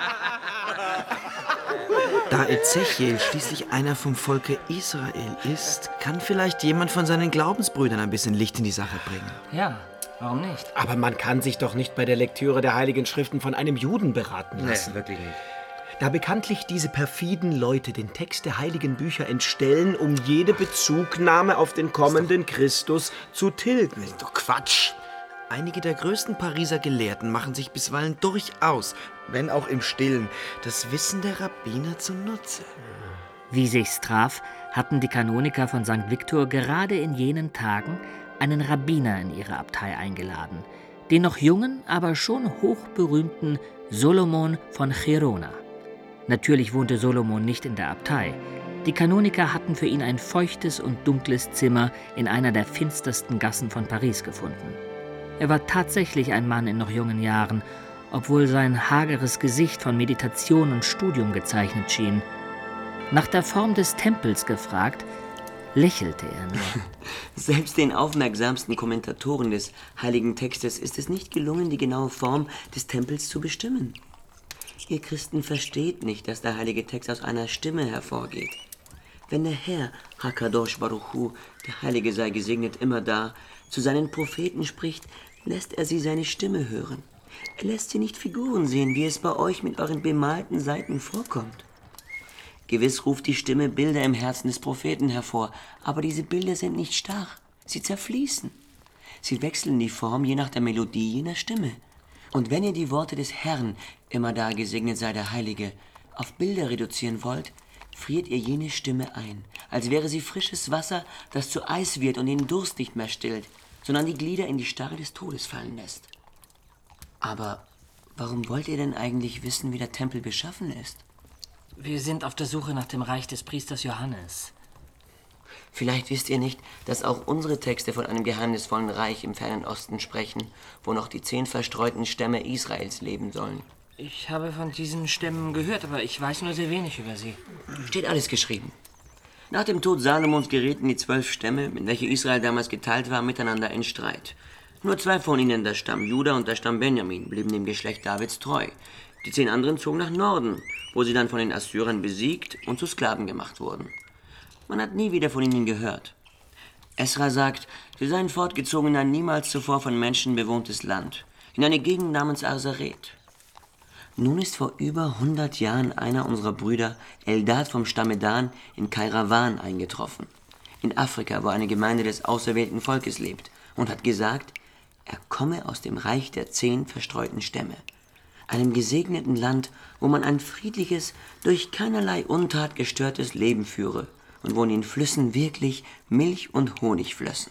Da Ezechiel schließlich einer vom Volke Israel ist, kann vielleicht jemand von seinen Glaubensbrüdern ein bisschen Licht in die Sache bringen. Ja, warum nicht? Aber man kann sich doch nicht bei der Lektüre der Heiligen Schriften von einem Juden beraten lassen. Nee, wirklich nicht. da bekanntlich diese perfiden Leute den Text der heiligen Bücher entstellen, um jede Bezugnahme auf den kommenden Christus zu tilgen. Das ist doch Quatsch. Einige der größten Pariser Gelehrten machen sich bisweilen durchaus, wenn auch im Stillen, das Wissen der Rabbiner zunutze. Wie sich's traf, hatten die Kanoniker von St. Victor gerade in jenen Tagen einen Rabbiner in ihre Abtei eingeladen, den noch jungen, aber schon hochberühmten Solomon von Chirona. Natürlich wohnte Solomon nicht in der Abtei. Die Kanoniker hatten für ihn ein feuchtes und dunkles Zimmer in einer der finstersten Gassen von Paris gefunden. Er war tatsächlich ein Mann in noch jungen Jahren, obwohl sein hageres Gesicht von Meditation und Studium gezeichnet schien. Nach der Form des Tempels gefragt, lächelte er nur. Selbst den aufmerksamsten Kommentatoren des heiligen Textes ist es nicht gelungen, die genaue Form des Tempels zu bestimmen. Ihr Christen versteht nicht, dass der heilige Text aus einer Stimme hervorgeht. Wenn der Herr, Hakadosh Baruch Hu, der Heilige sei gesegnet, immer da, zu seinen Propheten spricht, lässt er sie seine Stimme hören. Er lässt sie nicht Figuren sehen, wie es bei euch mit euren bemalten Seiten vorkommt. Gewiss ruft die Stimme Bilder im Herzen des Propheten hervor, aber diese Bilder sind nicht starr, sie zerfließen. Sie wechseln die Form je nach der Melodie jener Stimme. Und wenn ihr die Worte des Herrn, immer da gesegnet sei der Heilige, auf Bilder reduzieren wollt, friert ihr jene Stimme ein, als wäre sie frisches Wasser, das zu Eis wird und den Durst nicht mehr stillt, sondern die Glieder in die Starre des Todes fallen lässt. Aber warum wollt ihr denn eigentlich wissen, wie der Tempel beschaffen ist? Wir sind auf der Suche nach dem Reich des Priesters Johannes. Vielleicht wisst ihr nicht, dass auch unsere Texte von einem geheimnisvollen Reich im fernen Osten sprechen, wo noch die 10 verstreuten Stämme Israels leben sollen. Ich habe von diesen Stämmen gehört, aber ich weiß nur sehr wenig über sie. Steht alles geschrieben. Nach dem Tod Salomons gerieten die 12 Stämme, in welche Israel damals geteilt war, miteinander in Streit. Nur 2 von ihnen, der Stamm Juda und der Stamm Benjamin, blieben dem Geschlecht Davids treu. Die 10 anderen zogen nach Norden, wo sie dann von den Assyrern besiegt und zu Sklaven gemacht wurden. Man hat nie wieder von ihnen gehört. Esra sagt, sie seien fortgezogen in ein niemals zuvor von Menschen bewohntes Land, in eine Gegend namens Arsaret. Nun ist vor über 100 Jahren einer unserer Brüder, Eldad vom Stamme Dan, in Kairawan eingetroffen, in Afrika, wo eine Gemeinde des auserwählten Volkes lebt, und hat gesagt, er komme aus dem Reich der 10 verstreuten Stämme, einem gesegneten Land, wo man ein friedliches, durch keinerlei Untat gestörtes Leben führe und wo in den Flüssen wirklich Milch und Honig flössen.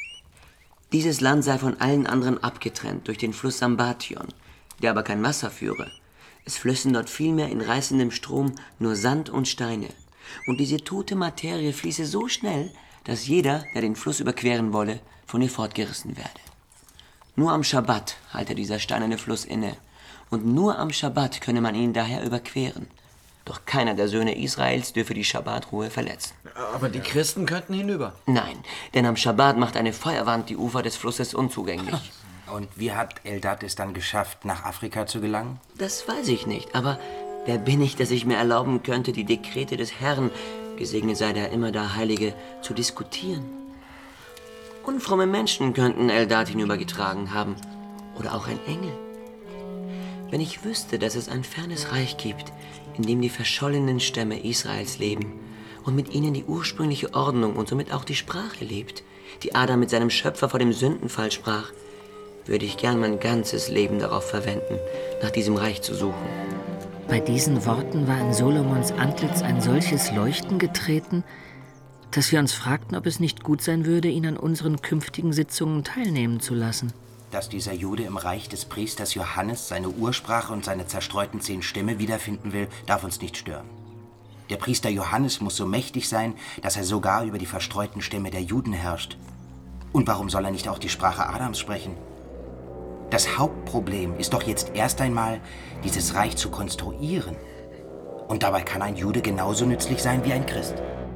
Dieses Land sei von allen anderen abgetrennt durch den Fluss Sambation, der aber kein Wasser führe. Es flössen dort vielmehr in reißendem Strom nur Sand und Steine. Und diese tote Materie fließe so schnell, dass jeder, der den Fluss überqueren wolle, von ihr fortgerissen werde. Nur am Schabbat halte dieser steinerne Fluss inne. Und nur am Schabbat könne man ihn daher überqueren. Doch keiner der Söhne Israels dürfe die Schabbatruhe verletzen. Aber die Christen könnten hinüber. Nein, denn am Schabbat macht eine Feuerwand die Ufer des Flusses unzugänglich. Und wie hat Eldad es dann geschafft, nach Afrika zu gelangen? Das weiß ich nicht, aber wer bin ich, dass ich mir erlauben könnte, die Dekrete des Herrn, gesegnet sei der immer da Heilige, zu diskutieren? Unfromme Menschen könnten Eldad hinübergetragen haben. Oder auch ein Engel. Wenn ich wüsste, dass es ein fernes Reich gibt, in dem die verschollenen Stämme Israels leben und mit ihnen die ursprüngliche Ordnung und somit auch die Sprache lebt, die Adam mit seinem Schöpfer vor dem Sündenfall sprach, würde ich gern mein ganzes Leben darauf verwenden, nach diesem Reich zu suchen. Bei diesen Worten war in Solomons Antlitz ein solches Leuchten getreten, dass wir uns fragten, ob es nicht gut sein würde, ihn an unseren künftigen Sitzungen teilnehmen zu lassen. Dass dieser Jude im Reich des Priesters Johannes seine Ursprache und seine zerstreuten 10 Stämme wiederfinden will, darf uns nicht stören. Der Priester Johannes muss so mächtig sein, dass er sogar über die verstreuten Stämme der Juden herrscht. Und warum soll er nicht auch die Sprache Adams sprechen? Das Hauptproblem ist doch jetzt erst einmal, dieses Reich zu konstruieren. Und dabei kann ein Jude genauso nützlich sein wie ein Christ.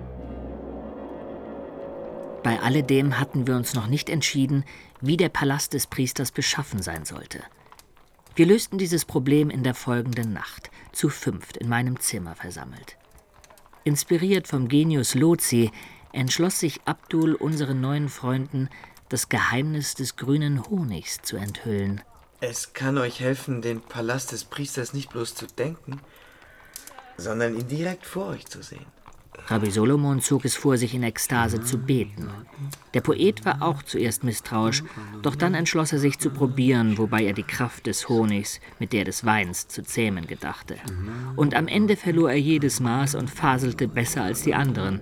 Bei alledem hatten wir uns noch nicht entschieden, wie der Palast des Priesters beschaffen sein sollte. Wir lösten dieses Problem in der folgenden Nacht, zu 5 in meinem Zimmer versammelt. Inspiriert vom Genius Lozi entschloss sich Abdul unseren neuen Freunden, das Geheimnis des grünen Honigs zu enthüllen. Es kann euch helfen, den Palast des Priesters nicht bloß zu denken, sondern ihn direkt vor euch zu sehen. Rabbi Solomon zog es vor, sich in Ekstase zu beten. Der Poet war auch zuerst misstrauisch, doch dann entschloss er sich zu probieren, wobei er die Kraft des Honigs mit der des Weins zu zähmen gedachte. Und am Ende verlor er jedes Maß und faselte besser als die anderen.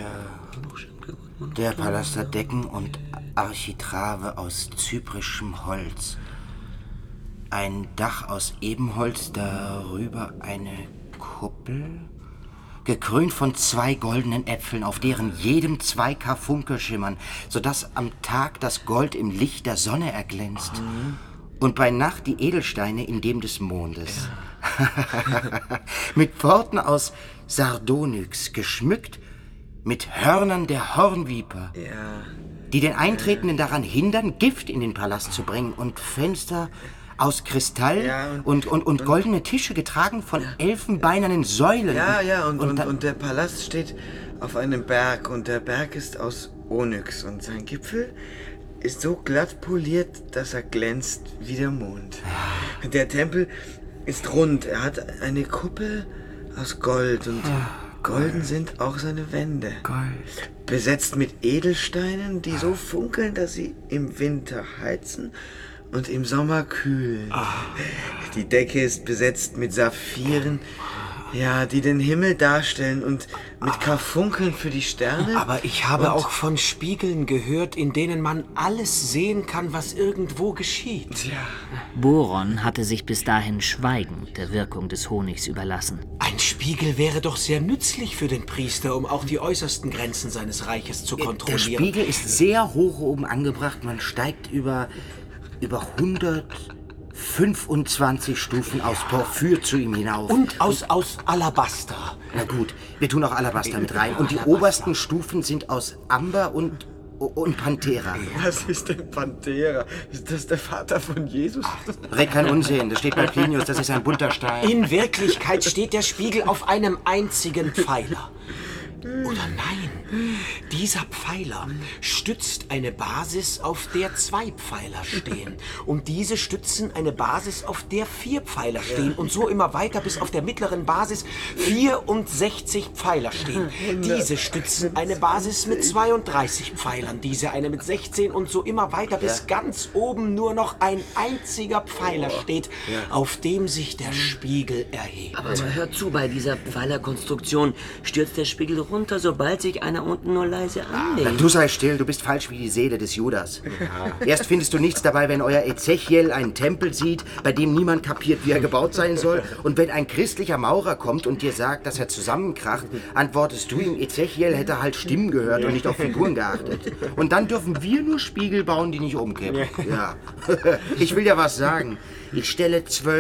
Der Palast hat Decken und Architrave aus zyprischem Holz. Ein Dach aus Ebenholz, darüber eine Kuppel, gekrönt von 2 goldenen Äpfeln, auf deren jedem 2 Karfunkel schimmern, sodass am Tag das Gold im Licht der Sonne erglänzt und bei Nacht die Edelsteine in dem des Mondes. Ja. Mit Pforten aus Sardonyx geschmückt, mit Hörnern der Hornviper, die den Eintretenden daran hindern, Gift in den Palast zu bringen, und Fenster aus Kristall und goldene Tische getragen von elfenbeinernen Säulen. Und der Palast steht auf einem Berg und der Berg ist aus Onyx und sein Gipfel ist so glatt poliert, dass er glänzt wie der Mond. Der Tempel ist rund, er hat eine Kuppel aus Gold und golden sind auch seine Wände. Gold. Besetzt mit Edelsteinen, die so funkeln, dass sie im Winter heizen und im Sommer kühlen. Die Decke ist besetzt mit Saphiren, die den Himmel darstellen und mit Karfunkeln für die Sterne. Aber ich habe auch von Spiegeln gehört, in denen man alles sehen kann, was irgendwo geschieht. Boron hatte sich bis dahin schweigend der Wirkung des Honigs überlassen. Ein Spiegel wäre doch sehr nützlich für den Priester, um auch die äußersten Grenzen seines Reiches zu kontrollieren. Der Spiegel ist sehr hoch oben angebracht. Man steigt über 125 Stufen aus Porphyr zu ihm hinauf. Und aus Alabaster. Na gut, wir tun auch Alabaster mit rein. Und die obersten Stufen sind aus Amber und Panthera. Was ist denn Panthera? Ist das der Vater von Jesus? Red kein Unsinn, das steht bei Plinius, das ist ein bunter Stein. In Wirklichkeit steht der Spiegel auf einem einzigen Pfeiler. Oder nein, dieser Pfeiler stützt eine Basis, auf der 2 Pfeiler stehen. Und diese stützen eine Basis, auf der 4 Pfeiler stehen. Und so immer weiter, bis auf der mittleren Basis 64 Pfeiler stehen. Diese stützen eine Basis mit 32 Pfeilern, diese eine mit 16 und so immer weiter, bis ganz oben nur noch ein einziger Pfeiler steht, auf dem sich der Spiegel erhebt. Aber hör zu, bei dieser Pfeilerkonstruktion stürzt der Spiegel runter, sobald sich einer unten nur leise anlegt. Du sei still, du bist falsch wie die Seele des Judas. Erst findest du nichts dabei, wenn euer Ezechiel einen Tempel sieht, bei dem niemand kapiert, wie er gebaut sein soll. Und wenn ein christlicher Maurer kommt und dir sagt, dass er zusammenkracht, antwortest du ihm, Ezechiel hätte halt Stimmen gehört und nicht auf Figuren geachtet. Und dann dürfen wir nur Spiegel bauen, die nicht umkippen. Ja. Ich will dir was sagen. Ich stelle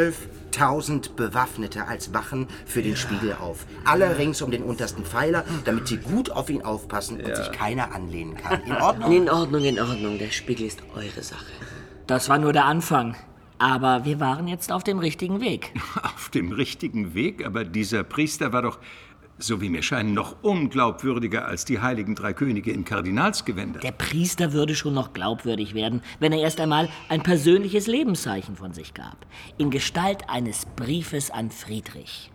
12.000 Bewaffnete als Wachen für den Spiegel auf. Alle rings um den untersten Pfeiler, damit sie gut auf ihn aufpassen und sich keiner anlehnen kann. In Ordnung? In Ordnung. Der Spiegel ist eure Sache. Das war nur der Anfang. Aber wir waren jetzt auf dem richtigen Weg. Auf dem richtigen Weg? Aber dieser Priester war doch, so wie mir scheint, noch unglaubwürdiger als die heiligen 3 Könige in Kardinalsgewändern. Der Priester würde schon noch glaubwürdig werden, wenn er erst einmal ein persönliches Lebenszeichen von sich gab. In Gestalt eines Briefes an Friedrich.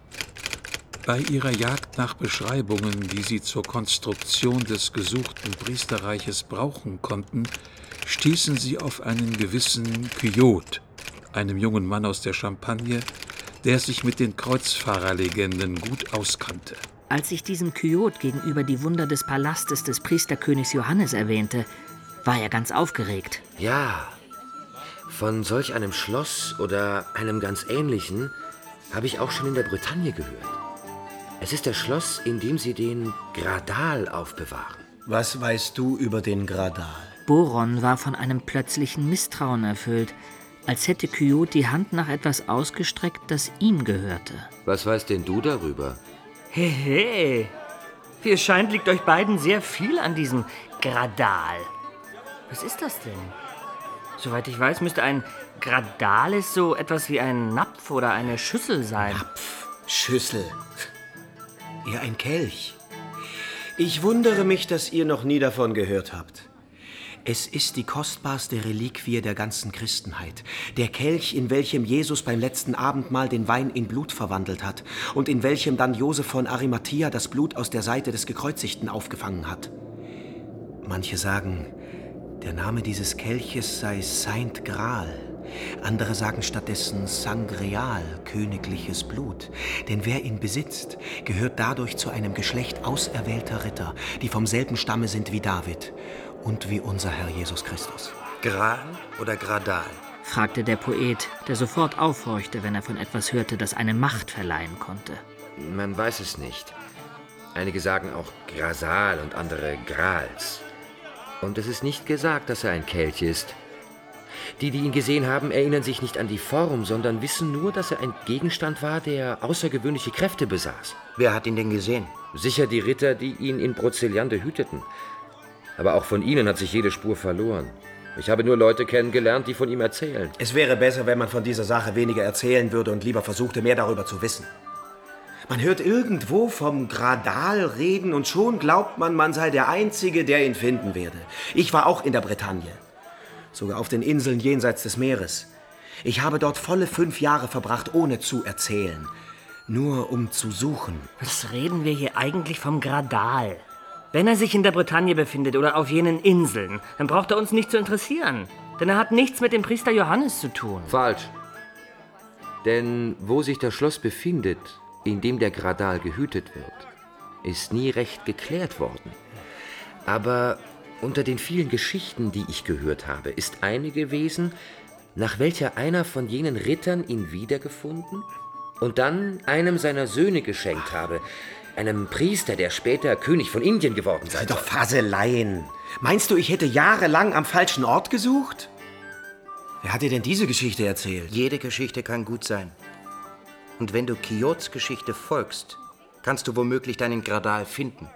Bei ihrer Jagd nach Beschreibungen, die sie zur Konstruktion des gesuchten Priesterreiches brauchen konnten, stießen sie auf einen gewissen Kyot, einem jungen Mann aus der Champagne, der sich mit den Kreuzfahrerlegenden gut auskannte. Als ich diesem Kyot gegenüber die Wunder des Palastes des Priesterkönigs Johannes erwähnte, war er ganz aufgeregt. Ja, von solch einem Schloss oder einem ganz ähnlichen habe ich auch schon in der Bretagne gehört. Es ist das Schloss, in dem sie den Gradal aufbewahren. Was weißt du über den Gradal? Boron war von einem plötzlichen Misstrauen erfüllt, als hätte Kyot die Hand nach etwas ausgestreckt, das ihm gehörte. Was weißt denn du darüber? Hey, wie es scheint, liegt euch beiden sehr viel an diesem Gradal. Was ist das denn? Soweit ich weiß, müsste ein Gradal so etwas wie ein Napf oder eine Schüssel sein. Napf, Schüssel. Eher ein Kelch. Ich wundere mich, dass ihr noch nie davon gehört habt. Es ist die kostbarste Reliquie der ganzen Christenheit. Der Kelch, in welchem Jesus beim letzten Abendmahl den Wein in Blut verwandelt hat und in welchem dann Josef von Arimathea das Blut aus der Seite des Gekreuzigten aufgefangen hat. Manche sagen, der Name dieses Kelches sei Saint Graal. Andere sagen stattdessen Sangreal, königliches Blut. Denn wer ihn besitzt, gehört dadurch zu einem Geschlecht auserwählter Ritter, die vom selben Stamme sind wie David und wie unser Herr Jesus Christus. Graal oder Gradal? Fragte der Poet, der sofort aufhorchte, wenn er von etwas hörte, das eine Macht verleihen konnte. Man weiß es nicht. Einige sagen auch Grasal und andere Graals. Und es ist nicht gesagt, dass er ein Kelch ist. Die ihn gesehen haben, erinnern sich nicht an die Form, sondern wissen nur, dass er ein Gegenstand war, der außergewöhnliche Kräfte besaß. Wer hat ihn denn gesehen? Sicher die Ritter, die ihn in Broceliande hüteten. Aber auch von ihnen hat sich jede Spur verloren. Ich habe nur Leute kennengelernt, die von ihm erzählen. Es wäre besser, wenn man von dieser Sache weniger erzählen würde und lieber versuchte, mehr darüber zu wissen. Man hört irgendwo vom Gradal reden und schon glaubt man, man sei der Einzige, der ihn finden werde. Ich war auch in der Bretagne. Sogar auf den Inseln jenseits des Meeres. Ich habe dort volle 5 Jahre verbracht, ohne zu erzählen. Nur um zu suchen. Was reden wir hier eigentlich vom Gradal? Wenn er sich in der Bretagne befindet oder auf jenen Inseln, dann braucht er uns nicht zu interessieren. Denn er hat nichts mit dem Priester Johannes zu tun. Falsch. Denn wo sich das Schloss befindet, in dem der Gradal gehütet wird, ist nie recht geklärt worden. Aber unter den vielen Geschichten, die ich gehört habe, ist eine gewesen, nach welcher einer von jenen Rittern ihn wiedergefunden und dann einem seiner Söhne geschenkt habe, einem Priester, der später König von Indien geworden sei. Doch Faseleien. Meinst du, ich hätte jahrelang am falschen Ort gesucht? Wer hat dir denn diese Geschichte erzählt? Jede Geschichte kann gut sein. Und wenn du Quixotes Geschichte folgst, kannst du womöglich deinen Gradal finden.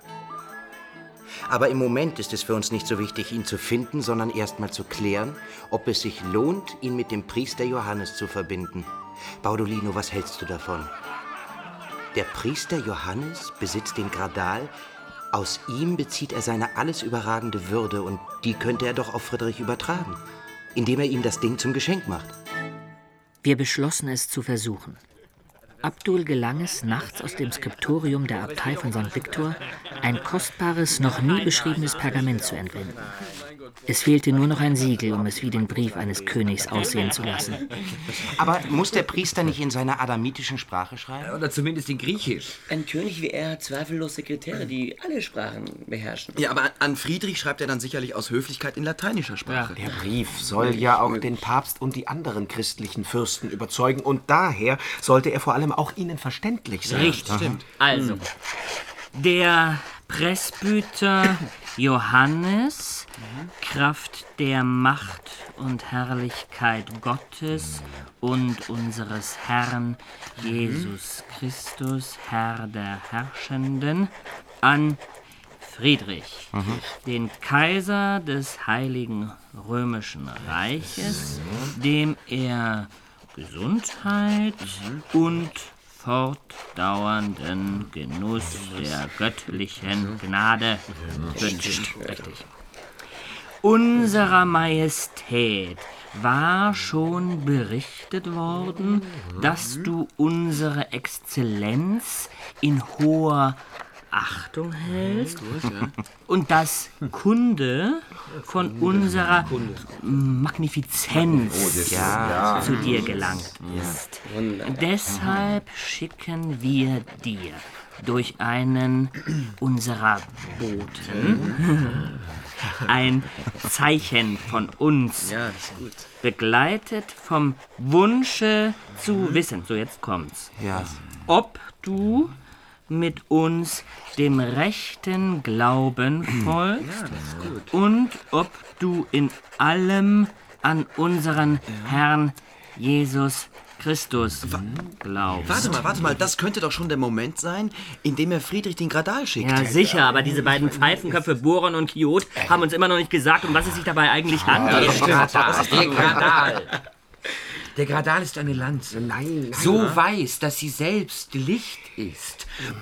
Aber im Moment ist es für uns nicht so wichtig, ihn zu finden, sondern erst mal zu klären, ob es sich lohnt, ihn mit dem Priester Johannes zu verbinden. Baudolino, was hältst du davon? Der Priester Johannes besitzt den Gradal. Aus ihm bezieht er seine alles überragende Würde und die könnte er doch auf Friedrich übertragen, indem er ihm das Ding zum Geschenk macht. Wir beschlossen es zu versuchen. Abdul gelang es, nachts aus dem Skriptorium der Abtei von St. Victor ein kostbares, noch nie beschriebenes Pergament zu entwenden. Es fehlte nur noch ein Siegel, um es wie den Brief eines Königs aussehen zu lassen. Aber muss der Priester nicht in seiner adamitischen Sprache schreiben? Oder zumindest in Griechisch. Ein König wie er hat zweifellos Sekretäre, die alle Sprachen beherrschen. Ja, aber an Friedrich schreibt er dann sicherlich aus Höflichkeit in lateinischer Sprache. Der Brief soll ja auch den Papst und die anderen christlichen Fürsten überzeugen. Und daher sollte er vor allem auch ihnen verständlich sein. Richtig. Stimmt. Also, der Presbyter Johannes, Kraft der Macht und Herrlichkeit Gottes und unseres Herrn Jesus Christus, Herr der Herrschenden, an Friedrich, den Kaiser des Heiligen Römischen Reiches, dem er Gesundheit und fortdauernden Genuss der göttlichen Gnade wünscht. Richtig. Unserer Majestät war schon berichtet worden, dass du unsere Exzellenz in hoher Achtung hältst und dass Kunde von unserer Magnifizenz zu dir gelangt ist. Deshalb schicken wir dir durch einen unserer Boten ein Zeichen von uns, begleitet vom Wunsche zu wissen, so jetzt kommt's, ob du mit uns dem rechten Glauben folgst und ob du in allem an unseren Herrn Jesus Christus glaubst. Warte mal, das könnte doch schon der Moment sein, in dem er Friedrich den Gradal schickt. Ja, sicher, aber diese beiden Pfeifenköpfe Boron und Quixote haben uns immer noch nicht gesagt, um was es sich dabei eigentlich handelt. Der Gradal. Der Gradal ist eine Lanze. Nein. So weiß, dass sie selbst Licht ist. Und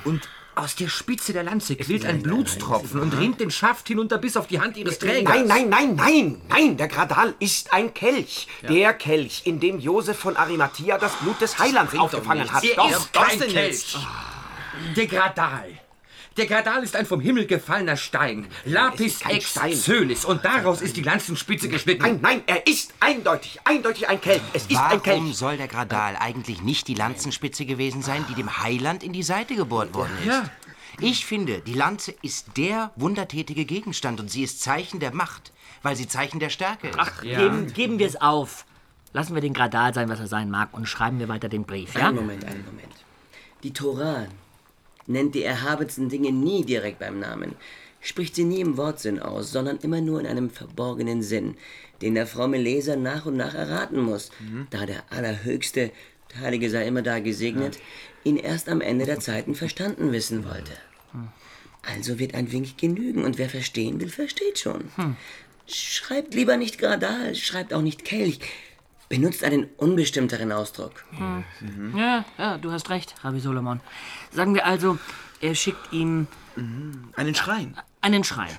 Aus der Spitze der Lanze quillt ein Blutstropfen und rinnt den Schaft hinunter bis auf die Hand ihres Trägers. Nein, der Gradal ist ein Kelch. Ja. Der Kelch, in dem Josef von Arimathea das Blut des Heilands aufgefangen hat. Er ist kein Kelch. Der Gradal. Der Gradal ist ein vom Himmel gefallener Stein. Lapis ex Sölis. Und daraus ist die Lanzenspitze geschnitten. Nein, er ist eindeutig ein Kelch. Es ist ein Kelch. Warum soll der Gradal eigentlich nicht die Lanzenspitze gewesen sein, die dem Heiland in die Seite gebohrt worden ist? Ja. Ich finde, die Lanze ist der wundertätige Gegenstand und sie ist Zeichen der Macht, weil sie Zeichen der Stärke ist. Ach, geben wir es auf. Lassen wir den Gradal sein, was er sein mag, und schreiben wir weiter den Brief, ja? Einen Moment. Die Tora nennt die erhabensten Dinge nie direkt beim Namen, spricht sie nie im Wortsinn aus, sondern immer nur in einem verborgenen Sinn, den der fromme Leser nach und nach erraten muss, da der Allerhöchste, der Heilige sei immer da gesegnet, ihn erst am Ende der Zeiten verstanden wissen wollte. Also wird ein Wink genügen, und wer verstehen will, versteht schon. Schreibt lieber nicht Gradal, schreibt auch nicht Kelch, benutzt einen unbestimmteren Ausdruck. Ja, du hast recht, Rabbi Solomon. Sagen wir also, er schickt ihm... Einen Schrein. Einen Schrein.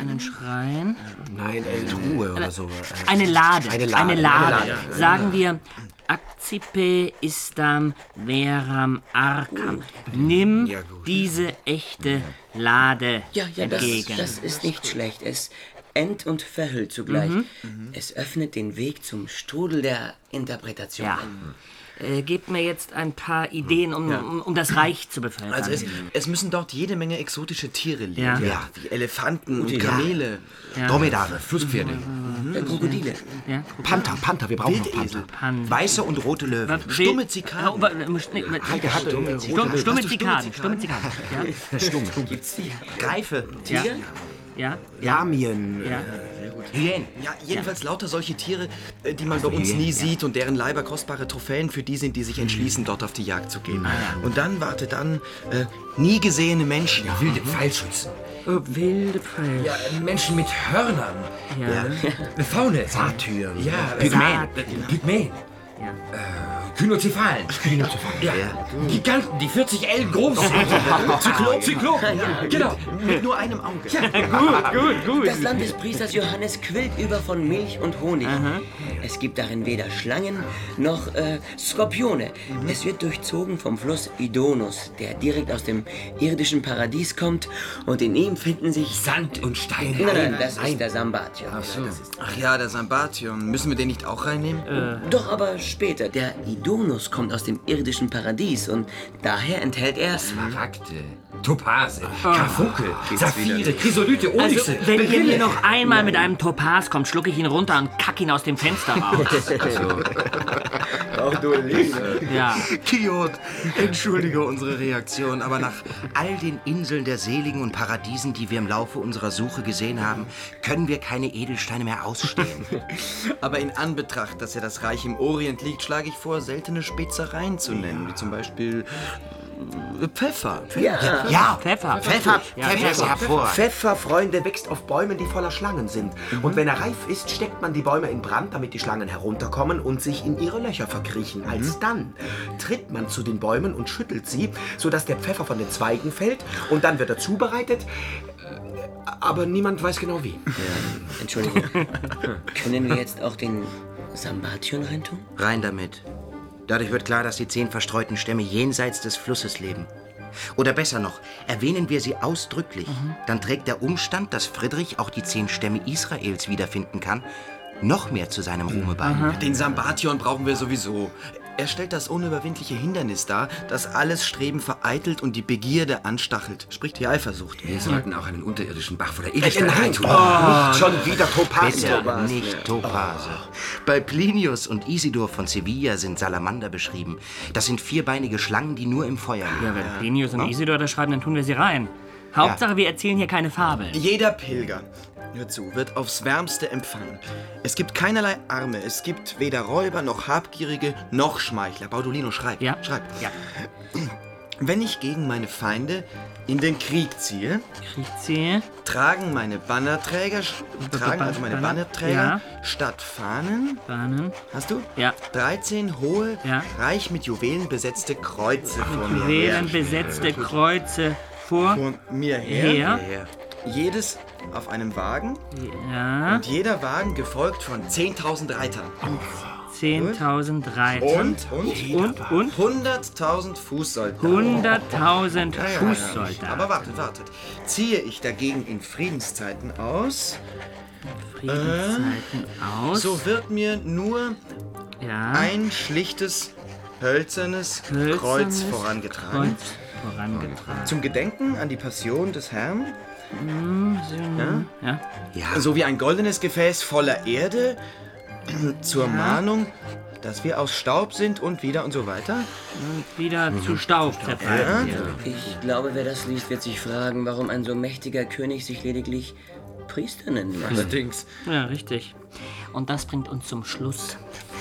Nein, eine Truhe oder so. Eine Lade. Eine Lade. Sagen wir, Accipe istam veram arcam. Nimm diese echte Lade entgegen. Das ist nicht schlecht. Es und verhüllt zugleich. Es öffnet den Weg zum Strudel der Interpretation. Ja. Gebt mir jetzt ein paar Ideen, um das Reich zu bevölkern. Also es müssen dort jede Menge exotische Tiere leben. Ja. Wie Elefanten und Kamele. Dromedare, Flusspferde. Krokodile. Ja. Panther, wir brauchen noch Panther. Weiße und rote Löwen. Stumme Zikaden. Stumme Zikaden. Ja. Stumme. Gibt's die? Greife. Tier? Ja. Lamien. Ja. Hyänen. Ja, jedenfalls lauter solche Tiere, die man bei uns nie sieht und deren Leiber kostbare Trophäen für die sind, die sich entschließen, dort auf die Jagd zu gehen. Und dann wartet nie gesehene Menschen. Ja, wilde Pfeilschützen. Wilde Pfeilschützen. Ja, Menschen mit Hörnern. Ja. Faune. Satyren. Ja, Pygmäen. Kynozephalen. Ja. Giganten, die 40 Ellen groß sind. Zyklopen. Genau. Mit nur einem Auge. Gut. Das Land des Priesters Johannes quillt über von Milch und Honig. Es gibt darin weder Schlangen noch Skorpione. Es wird durchzogen vom Fluss Idonus, der direkt aus dem irdischen Paradies kommt, und in ihm finden sich Sand und Steine. Nein, das ist der Sambation. Ach ja, der Sambation. Müssen wir den nicht auch reinnehmen? Doch aber später. Der Idonus kommt aus dem irdischen Paradies und daher enthält er Smaragde, Topase, Karfunkel, Saphire, Chrysolyte, Onyxe. Also, wenn ihr mir noch einmal mit einem Topaz kommt, schlucke ich ihn runter und kack ihn aus dem Fenster raus. Ja. Kiot, entschuldige unsere Reaktion, aber nach all den Inseln der Seligen und Paradiesen, die wir im Laufe unserer Suche gesehen haben, können wir keine Edelsteine mehr ausstehen. Aber in Anbetracht, dass ja das Reich im Orient liegt, schlage ich vor, seltene Spezereien zu nennen, wie zum Beispiel Pfeffer. Pfeffer. Pfeffer, Freunde, wächst auf Bäumen, die voller Schlangen sind. Und wenn er reif ist, steckt man die Bäume in Brand, damit die Schlangen herunterkommen und sich in ihre Löcher verkriechen. Alsdann tritt man zu den Bäumen und schüttelt sie, sodass der Pfeffer von den Zweigen fällt, und dann wird er zubereitet. Aber niemand weiß genau wie. Entschuldigung. Können wir jetzt auch den Sambation reintun? Rein damit. Dadurch wird klar, dass die 10 verstreuten Stämme jenseits des Flusses leben. Oder besser noch, erwähnen wir sie ausdrücklich, dann trägt der Umstand, dass Friedrich auch die 10 Stämme Israels wiederfinden kann, noch mehr zu seinem Ruhme bei. Den Sambation brauchen wir sowieso. Er stellt das unüberwindliche Hindernis dar, das alles Streben vereitelt und die Begierde anstachelt, sprich die Eifersucht. Wir sollten auch einen unterirdischen Bach voller Edelsteine reintun. Nicht schon wieder Topase. Nicht Topase. Bei Plinius und Isidor von Sevilla sind Salamander beschrieben. Das sind vierbeinige Schlangen, die nur im Feuer leben. Ja, wenn Plinius und Isidor das schreiben, dann tun wir sie rein. Hauptsache, wir erzählen hier keine Fabel. Jeder Pilger, hör zu, wird aufs Wärmste empfangen. Es gibt keinerlei Arme, es gibt weder Räuber noch Habgierige noch Schmeichler. Baudolino, schreib. Ja? Schreib. Ja. Wenn ich gegen meine Feinde in den Krieg ziehe, tragen meine Bannerträger, statt Fahnen, hast du? Ja. 13 hohe, reich mit Juwelen besetzte Kreuze vor mir. Juwelen besetzte Kreuze vor mir her. Jedes auf einem Wagen. Ja. Und jeder Wagen gefolgt von 10.000 Reitern. 10.000 Reiter. Und 100.000 Fußsoldaten. 100.000 Fußsoldaten. Aber wartet. Ziehe ich dagegen in Friedenszeiten aus, so wird mir nur ein schlichtes, hölzernes Kreuz vorangetragen. Zum Gedenken an die Passion des Herrn. So wie ein goldenes Gefäß voller Erde zur Mahnung, dass wir aus Staub sind und wieder und so weiter. Und wieder zu Staub zerfallen. Ich glaube, wer das liest, wird sich fragen, warum ein so mächtiger König sich lediglich Priester nennen lässt. Allerdings. Ja, richtig. Und das bringt uns zum Schluss.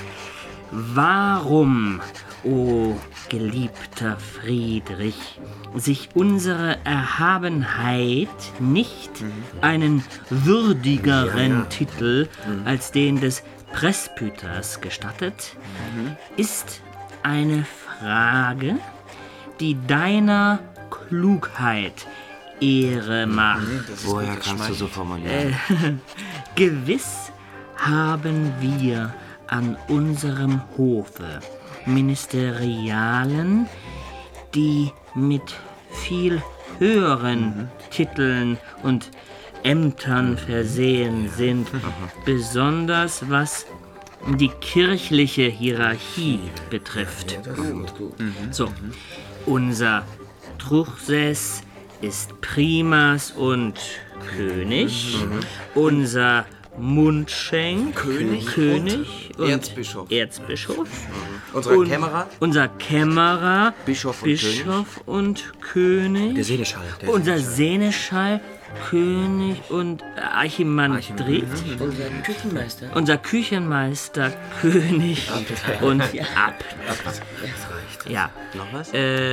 Warum, o geliebter Friedrich, sich unsere Erhabenheit nicht einen würdigeren Titel als den des Presbyters gestattet, ist eine Frage, die deiner Klugheit Ehre macht. Woher kannst du so formulieren? Gewiss haben wir an unserem Hofe Ministerialen, die mit viel höheren Titeln und Ämtern versehen sind, besonders was die kirchliche Hierarchie betrifft. So, unser Truchsess ist Primas und König, unser Mundschenk, König und Erzbischof. Unser Kämmerer, Bischof und König. Der Seneschall. Unser Seneschall, König und Archimandrit. Unser Küchenmeister, König und Abt. Ja. Noch was?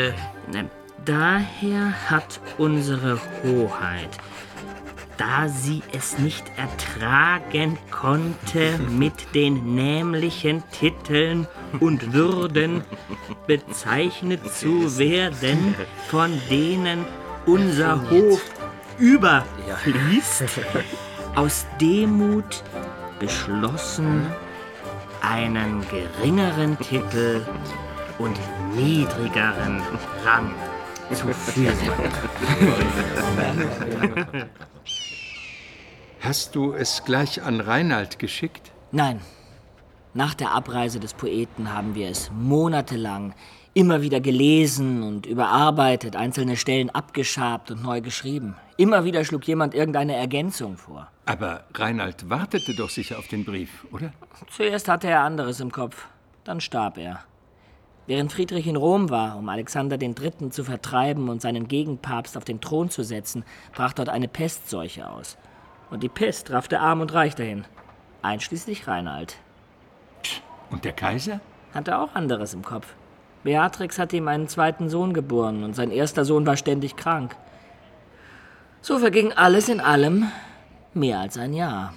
Daher hat unsere Hoheit, da sie es nicht ertragen konnte, mit den nämlichen Titeln und Würden bezeichnet zu werden, von denen unser Hof überfließt, aus Demut beschlossen, einen geringeren Titel und niedrigeren Rang zu führen. Hast du es gleich an Reinald geschickt? Nein. Nach der Abreise des Poeten haben wir es monatelang immer wieder gelesen und überarbeitet, einzelne Stellen abgeschabt und neu geschrieben. Immer wieder schlug jemand irgendeine Ergänzung vor. Aber Reinald wartete doch sicher auf den Brief, oder? Zuerst hatte er anderes im Kopf, dann starb er. Während Friedrich in Rom war, um Alexander III. Zu vertreiben und seinen Gegenpapst auf den Thron zu setzen, brach dort eine Pestseuche aus. Und die Pest raffte Arm und Reich dahin, einschließlich Reinald. Und der Kaiser? Hatte auch anderes im Kopf. Beatrix hatte ihm einen zweiten Sohn geboren und sein erster Sohn war ständig krank. So verging alles in allem mehr als ein Jahr.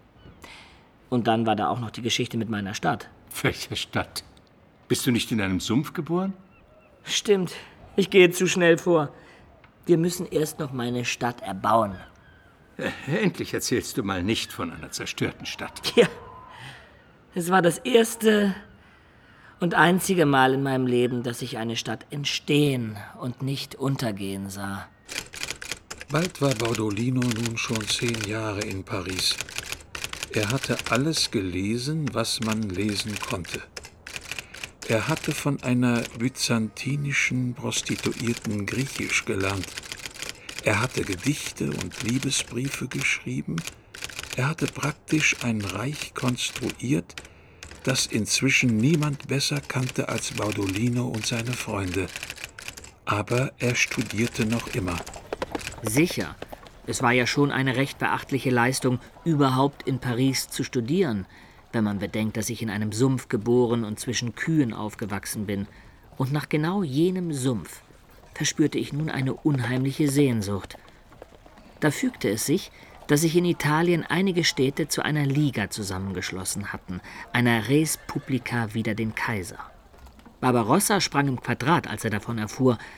Und dann war da auch noch die Geschichte mit meiner Stadt. Welcher Stadt? Bist du nicht in einem Sumpf geboren? Stimmt, ich gehe zu schnell vor. Wir müssen erst noch meine Stadt erbauen. Endlich erzählst du mal nicht von einer zerstörten Stadt. Ja, es war das erste und einzige Mal in meinem Leben, dass ich eine Stadt entstehen und nicht untergehen sah. Bald war Baudolino nun schon 10 Jahre in Paris. Er hatte alles gelesen, was man lesen konnte. Er hatte von einer byzantinischen Prostituierten Griechisch gelernt. Er hatte Gedichte und Liebesbriefe geschrieben. Er hatte praktisch ein Reich konstruiert, das inzwischen niemand besser kannte als Baudolino und seine Freunde. Aber er studierte noch immer. Sicher. Es war ja schon eine recht beachtliche Leistung, überhaupt in Paris zu studieren, wenn man bedenkt, dass ich in einem Sumpf geboren und zwischen Kühen aufgewachsen bin. Und nach genau jenem Sumpf verspürte ich nun eine unheimliche Sehnsucht. Da fügte es sich, dass sich in Italien einige Städte zu einer Liga zusammengeschlossen hatten, einer Res Publica wider den Kaiser. Barbarossa sprang im Quadrat, als er davon erfuhr,